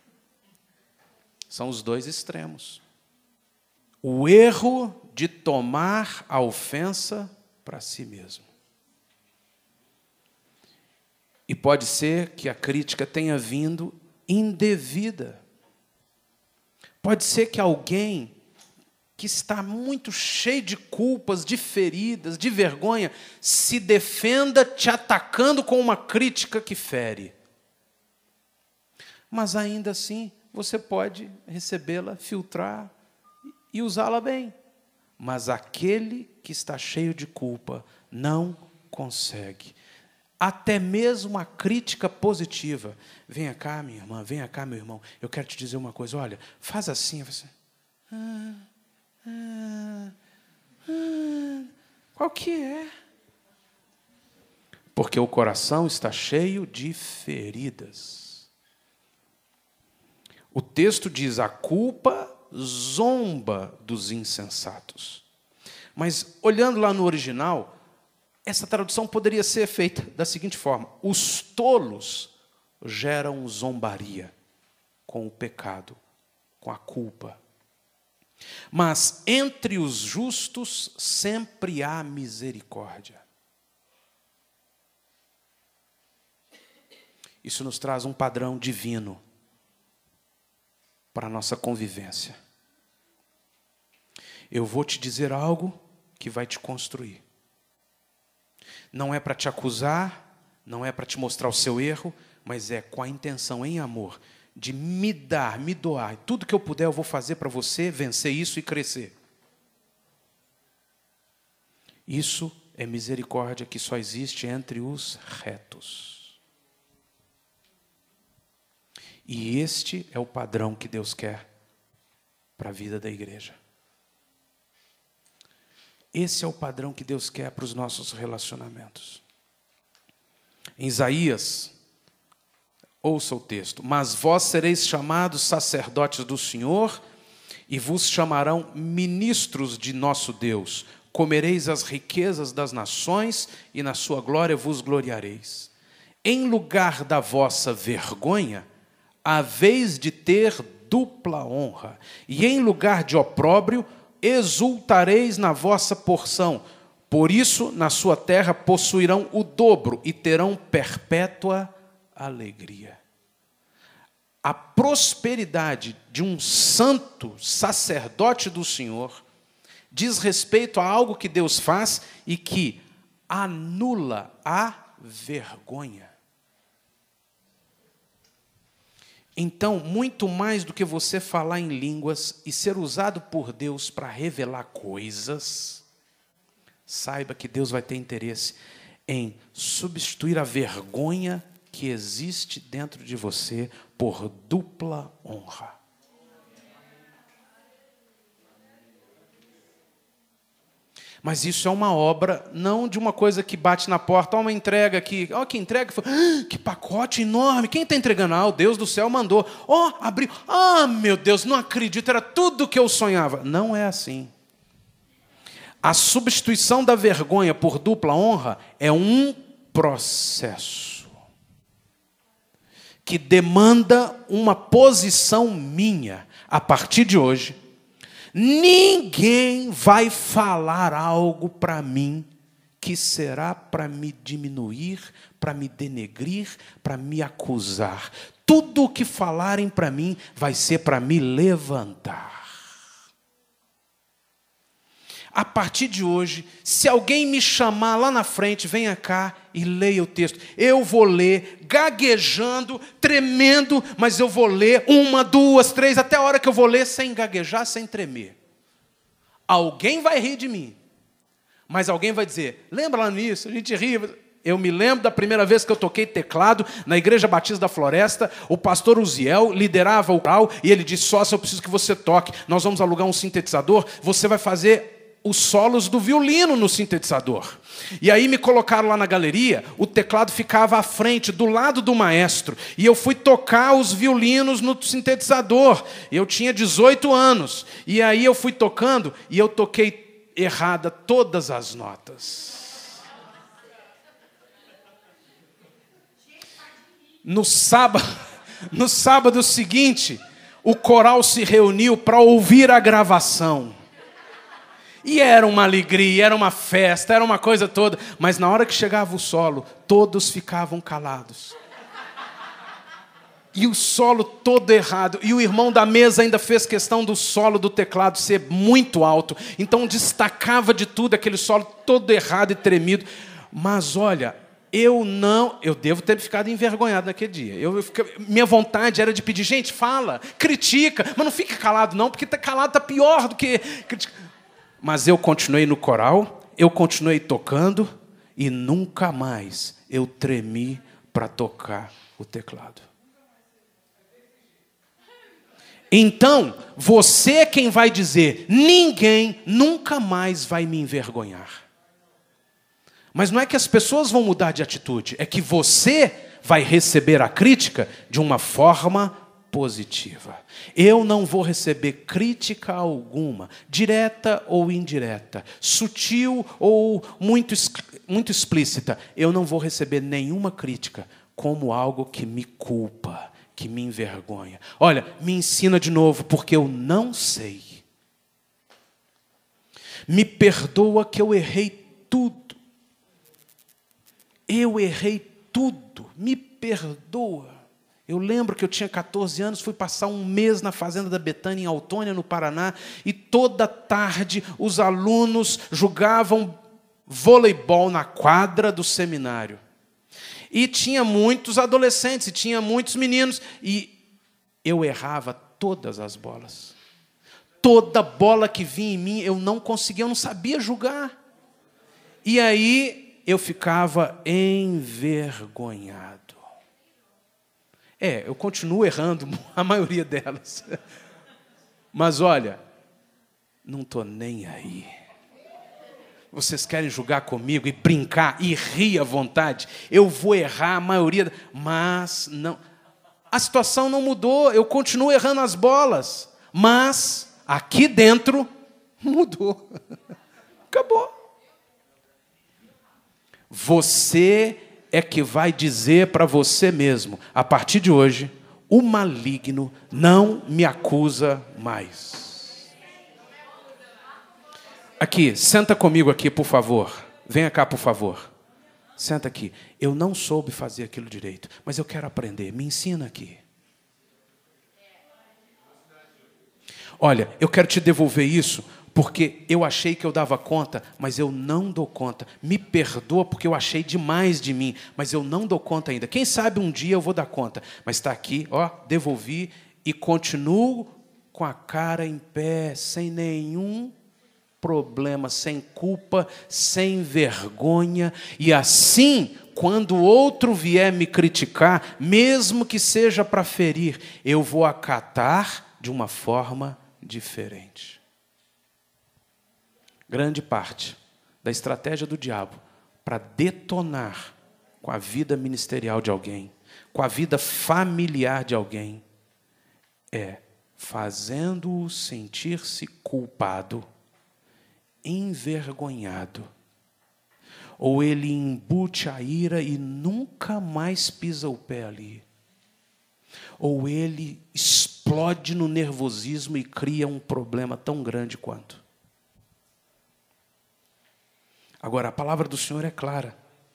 São os dois extremos. O erro de tomar a ofensa para si mesmo. E pode ser que a crítica tenha vindo indevida. Pode ser que alguém que está muito cheio de culpas, de feridas, de vergonha, se defenda te atacando com uma crítica que fere. Mas ainda assim, você pode recebê-la, filtrar e usá-la bem. Mas aquele que está cheio de culpa não consegue. Até mesmo a crítica positiva. Venha cá, minha irmã, venha cá, meu irmão. Eu quero te dizer uma coisa. Olha, faz assim. Qual que é? Porque o coração está cheio de feridas. O texto diz: a culpa zomba dos insensatos. Mas, olhando lá no original, essa tradução poderia ser feita da seguinte forma: os tolos geram zombaria com o pecado, com a culpa. Mas entre os justos sempre há misericórdia. Isso nos traz um padrão divino para a nossa convivência. Eu vou te dizer algo que vai te construir. Não é para te acusar, não é para te mostrar o seu erro, mas é com a intenção, em amor, de me dar, me doar. Tudo que eu puder eu vou fazer para você vencer isso e crescer. Isso é misericórdia que só existe entre os retos. E este é o padrão que Deus quer para a vida da igreja. Esse é o padrão que Deus quer para os nossos relacionamentos. Em Isaías, ouça o texto: mas vós sereis chamados sacerdotes do Senhor, e vos chamarão ministros de nosso Deus. Comereis as riquezas das nações, e na sua glória vos gloriareis. Em lugar da vossa vergonha, haveis de ter dupla honra, e em lugar de opróbrio, exultareis na vossa porção. Por isso, na sua terra possuirão o dobro, e terão perpétua alegria. A prosperidade de um santo sacerdote do Senhor diz respeito a algo que Deus faz e que anula a vergonha. Então, muito mais do que você falar em línguas e ser usado por Deus para revelar coisas, saiba que Deus vai ter interesse em substituir a vergonha que existe dentro de você por dupla honra. Mas isso é uma obra, não de uma coisa que bate na porta. Ó, uma entrega aqui. Ó, que entrega. Que pacote enorme. Quem está entregando? Ah, o Deus do céu mandou. Ó, abriu. Ah, meu Deus, não acredito. Era tudo o que eu sonhava. Não é assim. A substituição da vergonha por dupla honra é um processo que demanda uma posição minha. A partir de hoje, ninguém vai falar algo para mim que será para me diminuir, para me denegrir, para me acusar. Tudo o que falarem para mim vai ser para me levantar. A partir de hoje, se alguém me chamar lá na frente, venha cá e leia o texto. Eu vou ler, gaguejando, tremendo, mas eu vou ler 1, 2, 3, até a hora que eu vou ler sem gaguejar, sem tremer. Alguém vai rir de mim, mas alguém vai dizer: lembra lá nisso, a gente ri. Eu me lembro da primeira vez que eu toquei teclado na Igreja Batista da Floresta. O pastor Uziel liderava o coral e ele disse: sócio, eu preciso que você toque. Nós vamos alugar um sintetizador. Você vai fazer os solos do violino no sintetizador. E aí me colocaram lá na galeria. O teclado ficava à frente, do lado do maestro. E eu fui tocar os violinos no sintetizador. Eu tinha 18 anos. E aí eu fui tocando e eu toquei errada todas as notas. No sábado seguinte, o coral se reuniu para ouvir a gravação. E era uma alegria, era uma festa, era uma coisa toda. Mas na hora que chegava o solo, todos ficavam calados. E o solo todo errado. E o irmão da mesa ainda fez questão do solo do teclado ser muito alto. Então destacava de tudo aquele solo todo errado e tremido. Mas olha... Eu devo ter ficado envergonhado naquele dia. Minha vontade era de pedir: gente, fala, critica, mas não fica calado não, porque calado está pior do que... Mas eu continuei no coral, eu continuei tocando, e nunca mais eu tremi para tocar o teclado. Então, você é quem vai dizer: ninguém nunca mais vai me envergonhar. Mas não é que as pessoas vão mudar de atitude, é que você vai receber a crítica de uma forma positiva. Eu não vou receber crítica alguma, direta ou indireta, sutil ou muito explícita. Eu não vou receber nenhuma crítica como algo que me culpa, que me envergonha. Olha, me ensina de novo, porque eu não sei. Me perdoa que eu errei tudo. Eu errei tudo, me perdoa. Eu lembro que eu tinha 14 anos, fui passar um mês na fazenda da Betânia, em Autônia, no Paraná, e toda tarde os alunos jogavam voleibol na quadra do seminário. E tinha muitos adolescentes, e tinha muitos meninos, e eu errava todas as bolas. Toda bola que vinha em mim, eu não conseguia, eu não sabia jogar. E aí... eu ficava envergonhado. Eu continuo errando a maioria delas. Mas olha, não estou nem aí. Vocês querem jogar comigo e brincar e rir à vontade? Eu vou errar a maioria, mas não. A situação não mudou, eu continuo errando as bolas. Mas aqui dentro mudou. Acabou. Você é que vai dizer para você mesmo: a partir de hoje, o maligno não me acusa mais. Aqui, senta comigo aqui, por favor. Venha cá, por favor. Senta aqui. Eu não soube fazer aquilo direito, mas eu quero aprender. Me ensina aqui. Olha, eu quero te devolver isso, porque eu achei que eu dava conta, mas eu não dou conta. Me perdoa porque eu achei demais de mim, mas eu não dou conta ainda. Quem sabe um dia eu vou dar conta. Mas está aqui, ó, devolvi e continuo com a cara em pé, sem nenhum problema, sem culpa, sem vergonha. E assim, quando o outro vier me criticar, mesmo que seja para ferir, eu vou acatar de uma forma diferente. Grande parte da estratégia do diabo para detonar com a vida ministerial de alguém, com a vida familiar de alguém, é fazendo-o sentir-se culpado, envergonhado, ou ele embute a ira e nunca mais pisa o pé ali, ou ele explode no nervosismo e cria um problema tão grande quanto. Agora, a palavra do Senhor é clara.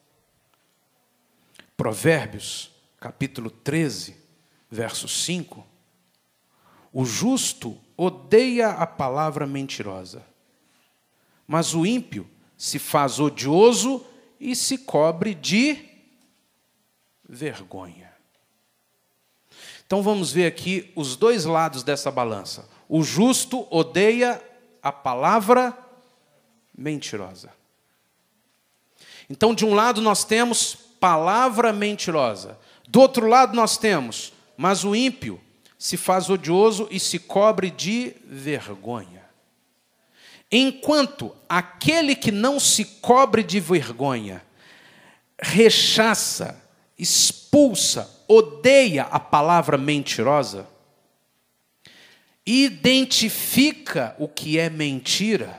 Provérbios, capítulo 13, verso 5. O justo odeia a palavra mentirosa, mas o ímpio se faz odioso e se cobre de vergonha. Então vamos ver aqui os dois lados dessa balança. O justo odeia a palavra mentirosa. Então, de um lado nós temos palavra mentirosa. Do outro lado nós temos, mas o ímpio se faz odioso e se cobre de vergonha. Enquanto aquele que não se cobre de vergonha rechaça, expulsa, odeia a palavra mentirosa, identifica o que é mentira,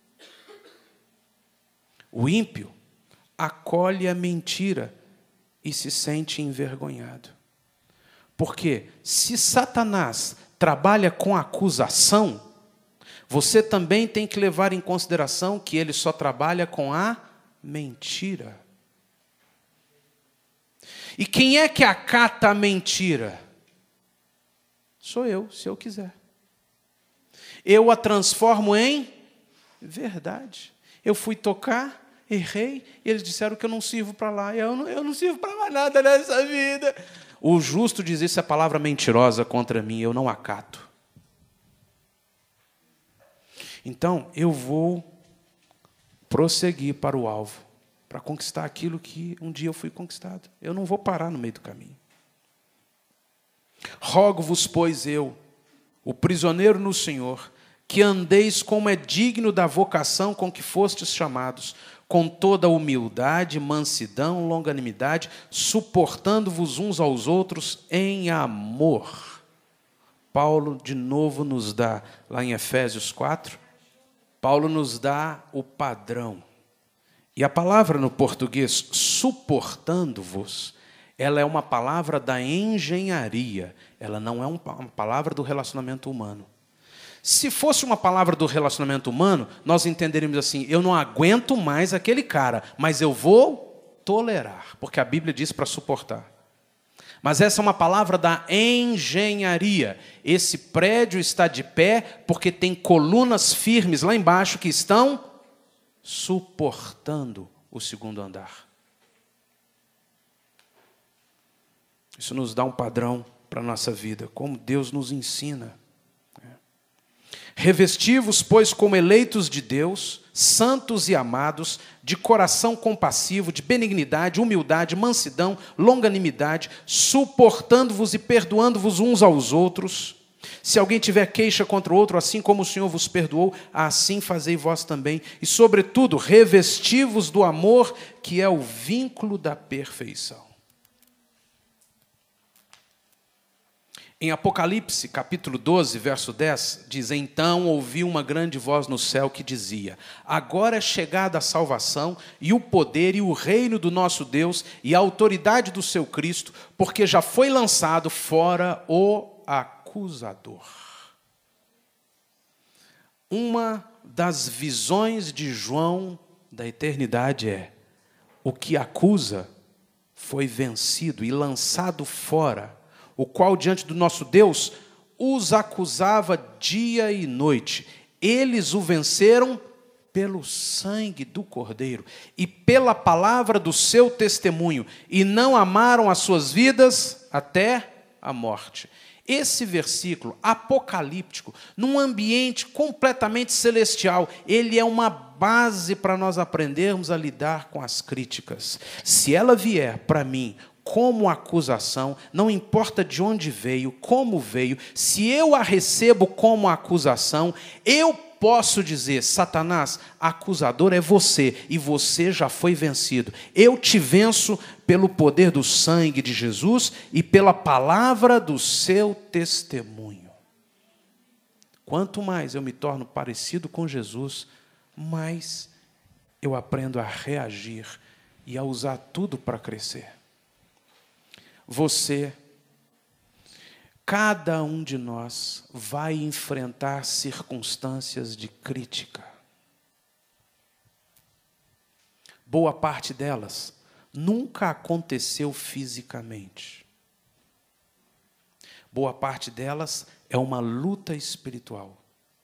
o ímpio acolhe a mentira e se sente envergonhado. Porque se Satanás trabalha com acusação, você também tem que levar em consideração que ele só trabalha com a mentira. E quem é que acata a mentira? Sou eu, se eu quiser. Eu a transformo em verdade. Eu fui tocar, errei, e eles disseram que eu não sirvo para lá. Eu não sirvo para mais nada nessa vida. O justo diz isso, é palavra mentirosa contra mim, eu não acato. Então, eu vou prosseguir para o alvo, para conquistar aquilo que um dia eu fui conquistado. Eu não vou parar no meio do caminho. Rogo-vos, pois eu, o prisioneiro no Senhor, que andeis como é digno da vocação com que fostes chamados, com toda humildade, mansidão, longanimidade, suportando-vos uns aos outros em amor. Paulo, de novo, nos dá, lá em Efésios 4, Paulo nos dá o padrão. E a palavra no português, suportando-vos, ela é uma palavra da engenharia, ela não é uma palavra do relacionamento humano. Se fosse uma palavra do relacionamento humano, nós entenderíamos assim, eu não aguento mais aquele cara, mas eu vou tolerar, porque a Bíblia diz para suportar. Mas essa é uma palavra da engenharia. Esse prédio está de pé porque tem colunas firmes lá embaixo que estão suportando o segundo andar. Isso nos dá um padrão para a nossa vida, como Deus nos ensina. Revesti-vos, pois, como eleitos de Deus, santos e amados, de coração compassivo, de benignidade, humildade, mansidão, longanimidade, suportando-vos e perdoando-vos uns aos outros. Se alguém tiver queixa contra o outro, assim como o Senhor vos perdoou, assim fazei vós também. E, sobretudo, revesti-vos do amor, que é o vínculo da perfeição. Em Apocalipse, capítulo 12, verso 10, diz: então ouvi uma grande voz no céu que dizia: agora é chegada a salvação, e o poder, e o reino do nosso Deus, e a autoridade do seu Cristo, porque já foi lançado fora o acusador. Uma das visões de João da eternidade é: o que acusa foi vencido e lançado fora, o qual diante do nosso Deus os acusava dia e noite. Eles o venceram pelo sangue do Cordeiro e pela palavra do seu testemunho, e não amaram as suas vidas até a morte. Esse versículo apocalíptico, num ambiente completamente celestial, ele é uma base para nós aprendermos a lidar com as críticas. Se ela vier para mim como acusação, não importa de onde veio, como veio, se eu a recebo como acusação, eu posso dizer: Satanás, acusador é você, e você já foi vencido. Eu te venço pelo poder do sangue de Jesus e pela palavra do seu testemunho. Quanto mais eu me torno parecido com Jesus, mais eu aprendo a reagir e a usar tudo para crescer. Você, cada um de nós vai enfrentar circunstâncias de crítica. Boa parte delas nunca aconteceu fisicamente. Boa parte delas é uma luta espiritual.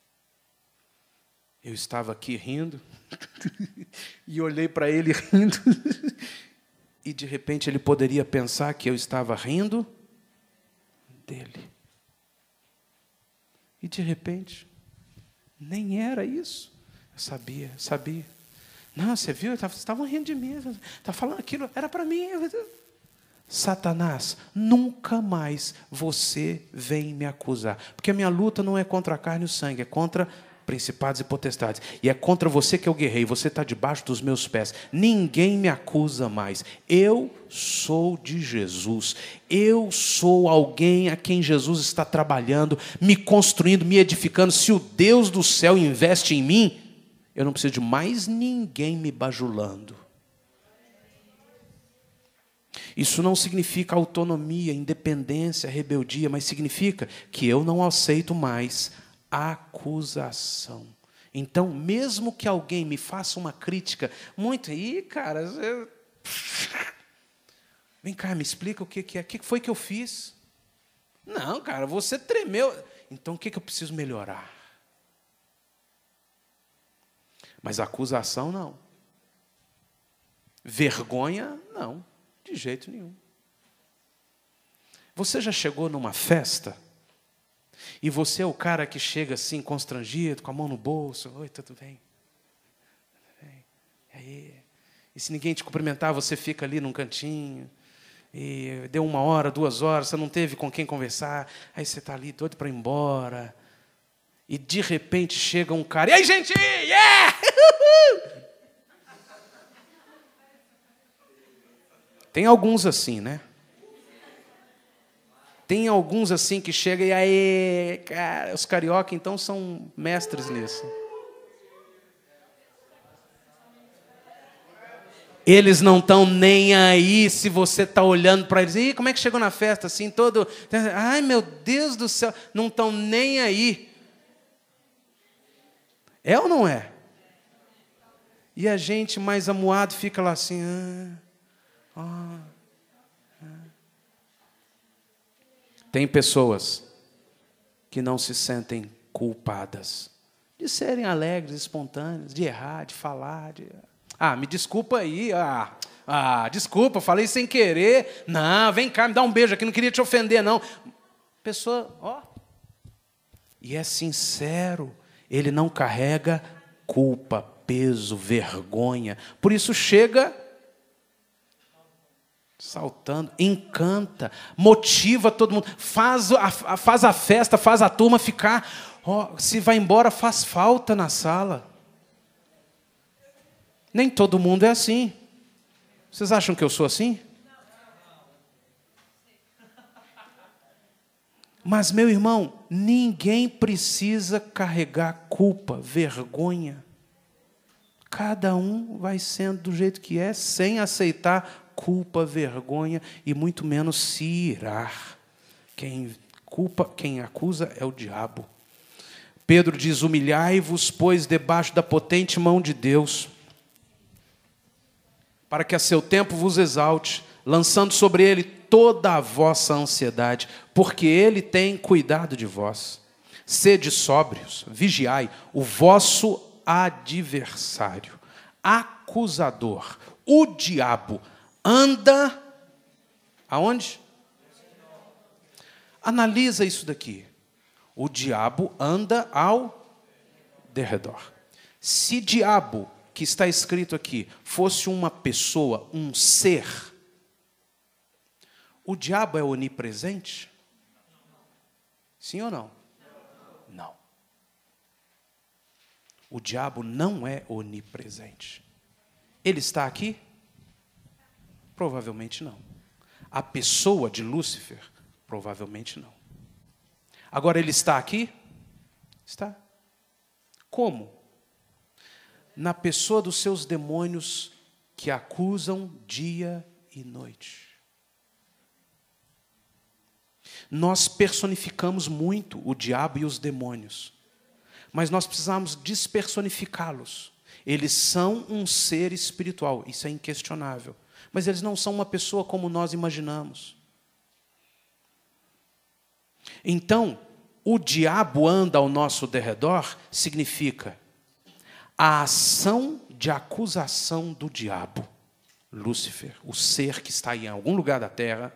Eu estava aqui rindo e olhei para ele rindo. E, de repente, ele poderia pensar que eu estava rindo dele. E, de repente, nem era isso. Eu sabia. Não, você viu? Vocês estavam rindo de mim. Está falando aquilo, era para mim. Satanás, nunca mais você vem me acusar. Porque a minha luta não é contra a carne e o sangue, é contra principados e potestades. E é contra você que eu guerrei. Você está debaixo dos meus pés. Ninguém me acusa mais. Eu sou de Jesus. Eu sou alguém a quem Jesus está trabalhando, me construindo, me edificando. Se o Deus do céu investe em mim, eu não preciso de mais ninguém me bajulando. Isso não significa autonomia, independência, rebeldia, mas significa que eu não aceito mais acusação. Então, mesmo que alguém me faça uma crítica muito... cara... Vem cá, me explica o que é. O que foi que eu fiz? Não, cara, você tremeu. Então, o que eu preciso melhorar? Mas acusação, não. Vergonha, não. De jeito nenhum. Você já chegou numa festa e você é o cara que chega assim, constrangido, com a mão no bolso. Oi, tudo bem? Tudo bem? E aí? E se ninguém te cumprimentar, você fica ali num cantinho. E deu 1 hora, 2 horas, você não teve com quem conversar. Aí você está ali doido para ir embora. E de repente chega um cara. E aí, gente? Yeah! Tem alguns assim, né? Tem alguns assim que chegam e aí, cara, os carioca então são mestres nisso. Eles não estão nem aí se você está olhando para eles. E como é que chegou na festa assim, todo... Ai, meu Deus do céu, não estão nem aí. É ou não é? E a gente mais amuado fica lá assim... Tem pessoas que não se sentem culpadas de serem alegres, espontâneas, de errar, de falar. Me desculpa aí. Desculpa, falei sem querer. Não, vem cá, me dá um beijo aqui, não queria te ofender, não. Pessoa, e é sincero, ele não carrega culpa, peso, vergonha. Por isso chega... saltando, encanta, motiva todo mundo, faz a festa, faz a turma ficar, se vai embora, faz falta na sala. Nem todo mundo é assim. Vocês acham que eu sou assim? Mas, meu irmão, ninguém precisa carregar culpa, vergonha. Cada um vai sendo do jeito que é, sem aceitar culpa, vergonha e muito menos se irar. Quem acusa é o diabo. Pedro diz: humilhai-vos, pois, debaixo da potente mão de Deus, para que a seu tempo vos exalte, lançando sobre ele toda a vossa ansiedade, porque ele tem cuidado de vós. Sede sóbrios, vigiai, o vosso adversário, acusador, o diabo, anda aonde? Analisa isso daqui. O diabo anda ao derredor. Se diabo, que está escrito aqui, fosse uma pessoa, um ser, o diabo é onipresente? Sim ou não? Não. O diabo não é onipresente. Ele está aqui? Provavelmente não. A pessoa de Lúcifer? Provavelmente não. Agora, ele está aqui? Está. Como? Na pessoa dos seus demônios que acusam dia e noite. Nós personificamos muito o diabo e os demônios, mas nós precisamos despersonificá-los. Eles são um ser espiritual, isso é inquestionável. Mas eles não são uma pessoa como nós imaginamos. Então, o diabo anda ao nosso derredor significa a ação de acusação do diabo. Lúcifer, o ser que está em algum lugar da terra,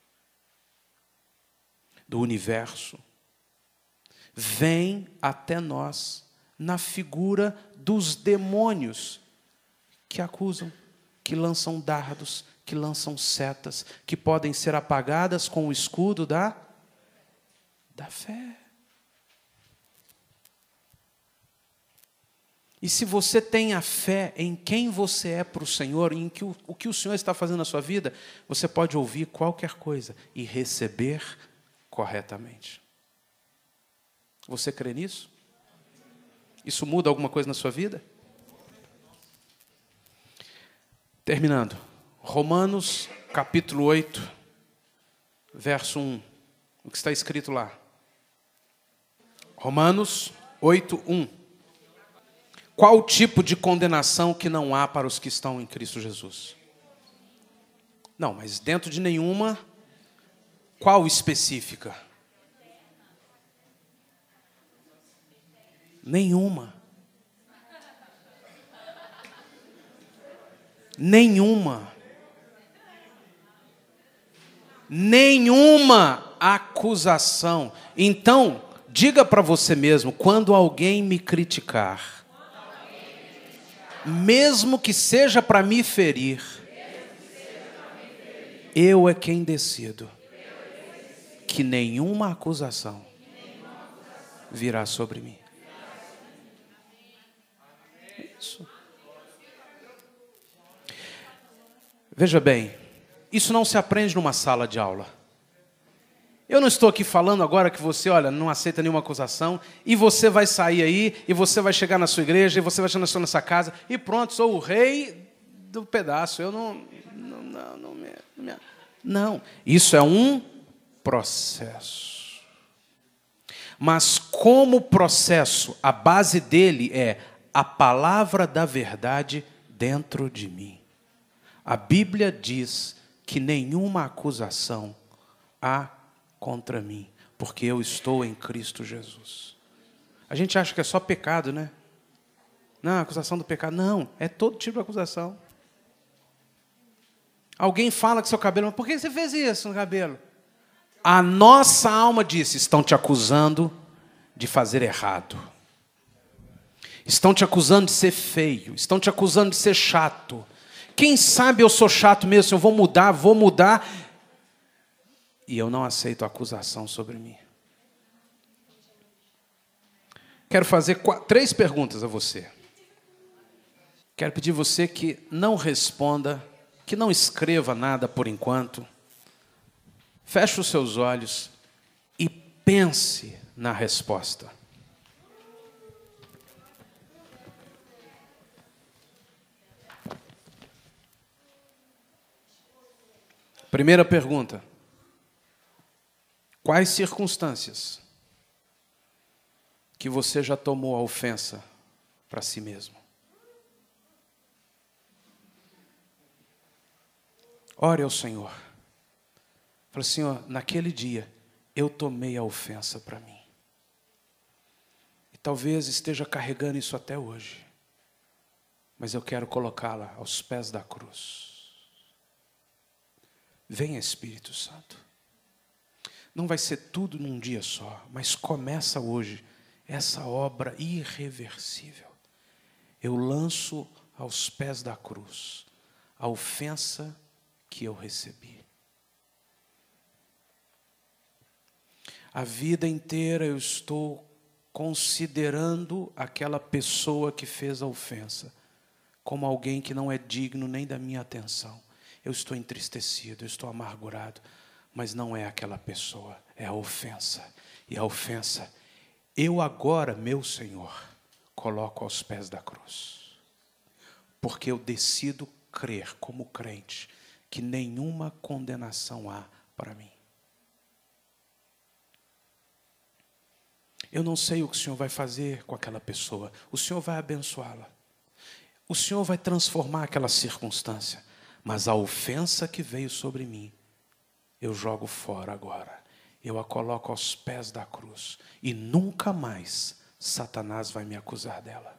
do universo, vem até nós na figura dos demônios que acusam, que lançam dardos, que lançam setas, que podem ser apagadas com o escudo da fé. E se você tem a fé em quem você é para o Senhor, em que o que o Senhor está fazendo na sua vida, você pode ouvir qualquer coisa e receber corretamente. Você crê nisso? Isso muda alguma coisa na sua vida? Terminando. Romanos, capítulo 8, verso 1. O que está escrito lá? Romanos 8, 1. Qual o tipo de condenação que não há para os que estão em Cristo Jesus? Não, mas dentro de nenhuma, qual específica? Nenhuma. Nenhuma. Nenhuma acusação. Então, diga para você mesmo, quando alguém me criticar, mesmo que seja para me ferir, eu é quem decido que nenhuma acusação virá sobre mim. Isso. Veja bem, isso não se aprende numa sala de aula. Eu não estou aqui falando agora que você, olha, não aceita nenhuma acusação, e você vai sair aí, e você vai chegar na sua igreja, e você vai chegar na sua casa, e pronto, sou o rei do pedaço. Eu não, isso é um processo. Mas como processo, a base dele é a palavra da verdade dentro de mim. A Bíblia diz que nenhuma acusação há contra mim, porque eu estou em Cristo Jesus. A gente acha que é só pecado, né? Não, acusação do pecado. Não, é todo tipo de acusação. Alguém fala que seu cabelo, mas por que você fez isso no cabelo? A nossa alma disse, estão te acusando de fazer errado. Estão te acusando de ser feio. Estão te acusando de ser chato. Quem sabe eu sou chato mesmo, eu vou mudar. E eu não aceito a acusação sobre mim. Quero fazer 3 perguntas a você. Quero pedir a você que não responda, que não escreva nada por enquanto. Feche os seus olhos e pense na resposta. Primeira pergunta. Quais circunstâncias que você já tomou a ofensa para si mesmo? Ore ao Senhor. Fala, Senhor, naquele dia eu tomei a ofensa para mim. E talvez esteja carregando isso até hoje. Mas eu quero colocá-la aos pés da cruz. Venha, Espírito Santo. Não vai ser tudo num dia só, mas começa hoje essa obra irreversível. Eu lanço aos pés da cruz a ofensa que eu recebi. A vida inteira eu estou considerando aquela pessoa que fez a ofensa como alguém que não é digno nem da minha atenção. Eu estou entristecido, eu estou amargurado. Mas não é aquela pessoa, é a ofensa. E a ofensa, eu agora, meu Senhor, coloco aos pés da cruz. Porque eu decido crer, como crente, que nenhuma condenação há para mim. Eu não sei o que o Senhor vai fazer com aquela pessoa. O Senhor vai abençoá-la. O Senhor vai transformar aquela circunstância. Mas a ofensa que veio sobre mim, eu jogo fora agora. Eu a coloco aos pés da cruz. E nunca mais Satanás vai me acusar dela.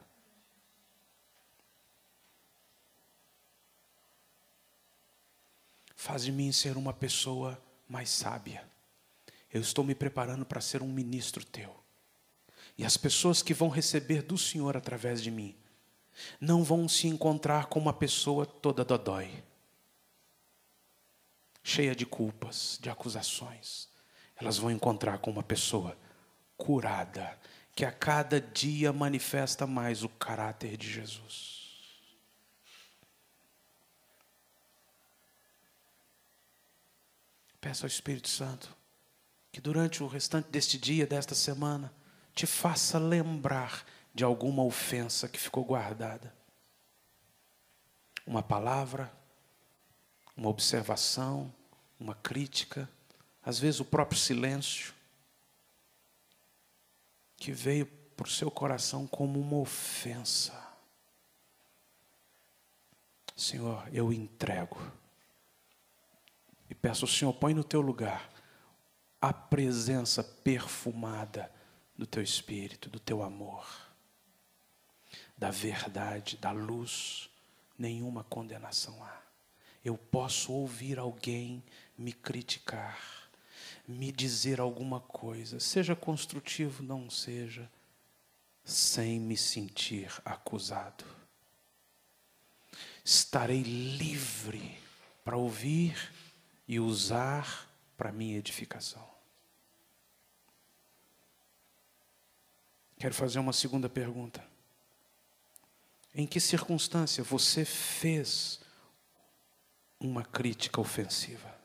Faz de mim ser uma pessoa mais sábia. Eu estou me preparando para ser um ministro teu. E as pessoas que vão receber do Senhor através de mim não vão se encontrar com uma pessoa toda dodói, cheia de culpas, de acusações. Elas vão encontrar com uma pessoa curada, que a cada dia manifesta mais o caráter de Jesus. Peço ao Espírito Santo que durante o restante deste dia, desta semana, te faça lembrar de alguma ofensa que ficou guardada. Uma palavra, uma observação, uma crítica, às vezes o próprio silêncio, que veio para o seu coração como uma ofensa. Senhor, eu entrego. E peço ao Senhor, põe no teu lugar a presença perfumada do teu Espírito, do teu amor, da verdade, da luz. Nenhuma condenação há. Eu posso ouvir alguém me criticar, me dizer alguma coisa, seja construtivo, não seja, sem me sentir acusado. Estarei livre para ouvir e usar para minha edificação. Quero fazer uma segunda pergunta. Em que circunstância você fez uma crítica ofensiva?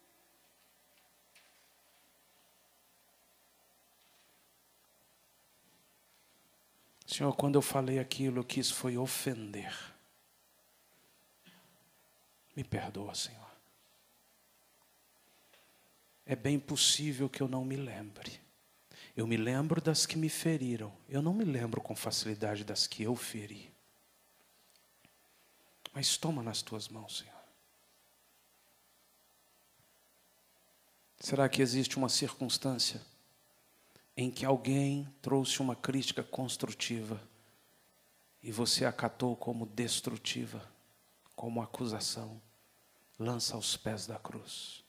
Senhor, quando eu falei aquilo, eu quis foi ofender. Me perdoa, Senhor. É bem possível que eu não me lembre. Eu me lembro das que me feriram. Eu não me lembro com facilidade das que eu feri. Mas toma nas tuas mãos, Senhor. Será que existe uma circunstância em que alguém trouxe uma crítica construtiva e você acatou como destrutiva, como acusação? Lança aos pés da cruz.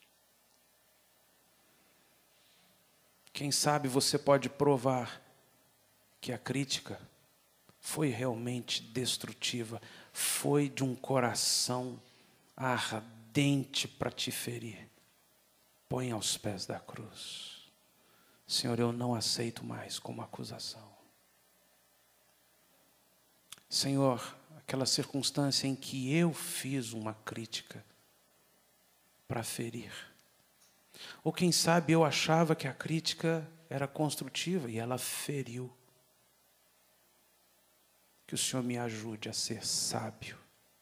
Quem sabe você pode provar que a crítica foi realmente destrutiva, foi de um coração ardente para te ferir. Põe aos pés da cruz. Senhor, eu não aceito mais como acusação. Senhor, aquela circunstância em que eu fiz uma crítica para ferir. Ou quem sabe eu achava que a crítica era construtiva e ela feriu. Que o Senhor me ajude a ser sábio.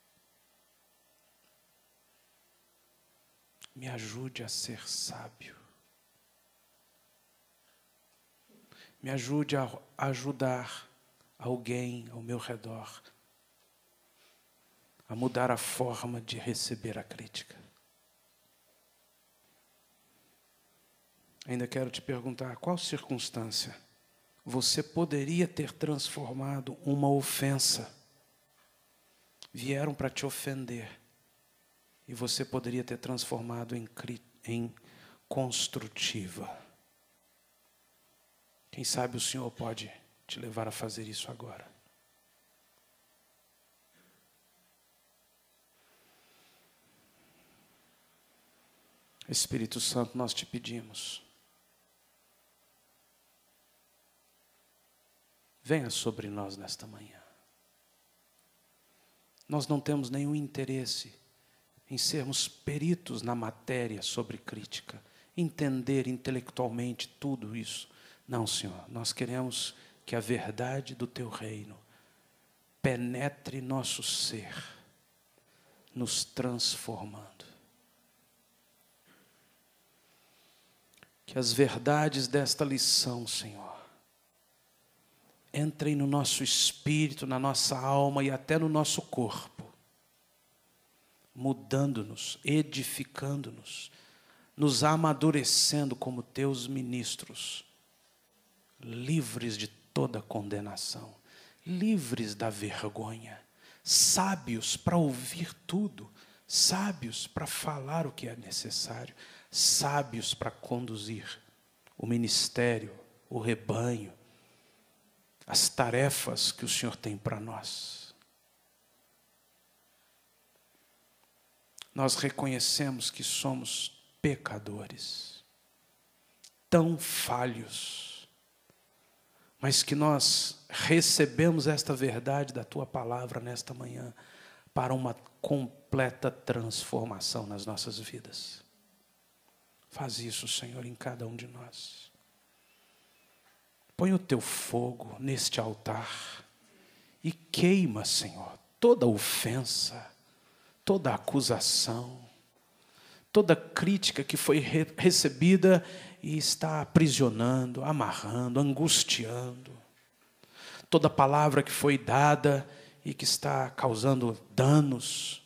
Me ajude a ser sábio. Me ajude a ajudar alguém ao meu redor a mudar a forma de receber a crítica. Ainda quero te perguntar, qual circunstância você poderia ter transformado uma ofensa? Vieram para te ofender e você poderia ter transformado em construtiva. Quem sabe o Senhor pode te levar a fazer isso agora. Espírito Santo, nós te pedimos. Venha sobre nós nesta manhã. Nós não temos nenhum interesse em sermos peritos na matéria sobre crítica, entender intelectualmente tudo isso. Não, Senhor, nós queremos que a verdade do teu reino penetre nosso ser, nos transformando. Que as verdades desta lição, Senhor, entrem no nosso espírito, na nossa alma e até no nosso corpo, mudando-nos, edificando-nos, nos amadurecendo como teus ministros, livres de toda condenação, livres da vergonha, sábios para ouvir tudo, sábios para falar o que é necessário, sábios para conduzir o ministério, o rebanho, as tarefas que o Senhor tem para nós. nós reconhecemos que somos pecadores, tão falhos, mas que nós recebemos esta verdade da Tua palavra nesta manhã para uma completa transformação nas nossas vidas. Faz isso, Senhor, em cada um de nós. Põe o Teu fogo neste altar e queima, Senhor, toda ofensa, toda acusação, toda crítica que foi recebida e está aprisionando, amarrando, angustiando. Toda palavra que foi dada e que está causando danos.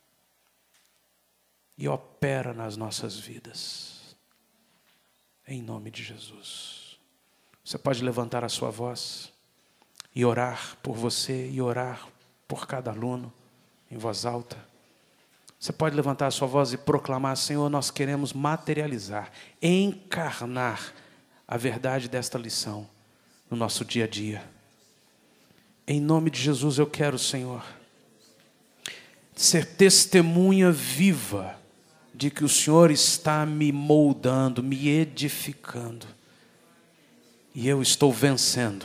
E opera nas nossas vidas. Em nome de Jesus. Você pode levantar a sua voz e orar por você e orar por cada aluno em voz alta. Você pode levantar a sua voz e proclamar: Senhor, nós queremos materializar, encarnar a verdade desta lição no nosso dia a dia. Em nome de Jesus eu quero, Senhor, ser testemunha viva de que o Senhor está me moldando, me edificando. E eu estou vencendo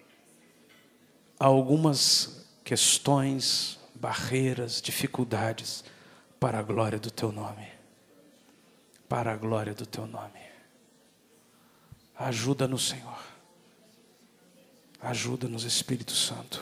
algumas questões, barreiras, dificuldades, para a glória do Teu nome. Para a glória do Teu nome. Ajuda-nos, Senhor. Ajuda-nos, Espírito Santo.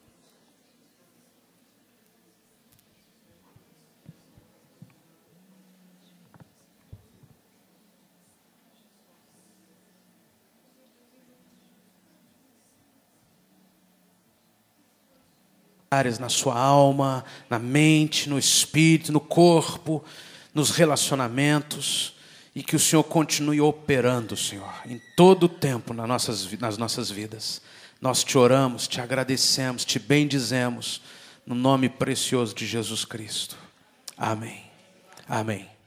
Áreas na sua alma, na mente, no espírito, no corpo, nos relacionamentos, e que o Senhor continue operando, Senhor, em todo o tempo nas nossas vidas. Nós te oramos, te agradecemos, te bendizemos, no nome precioso de Jesus Cristo. Amém. Amém.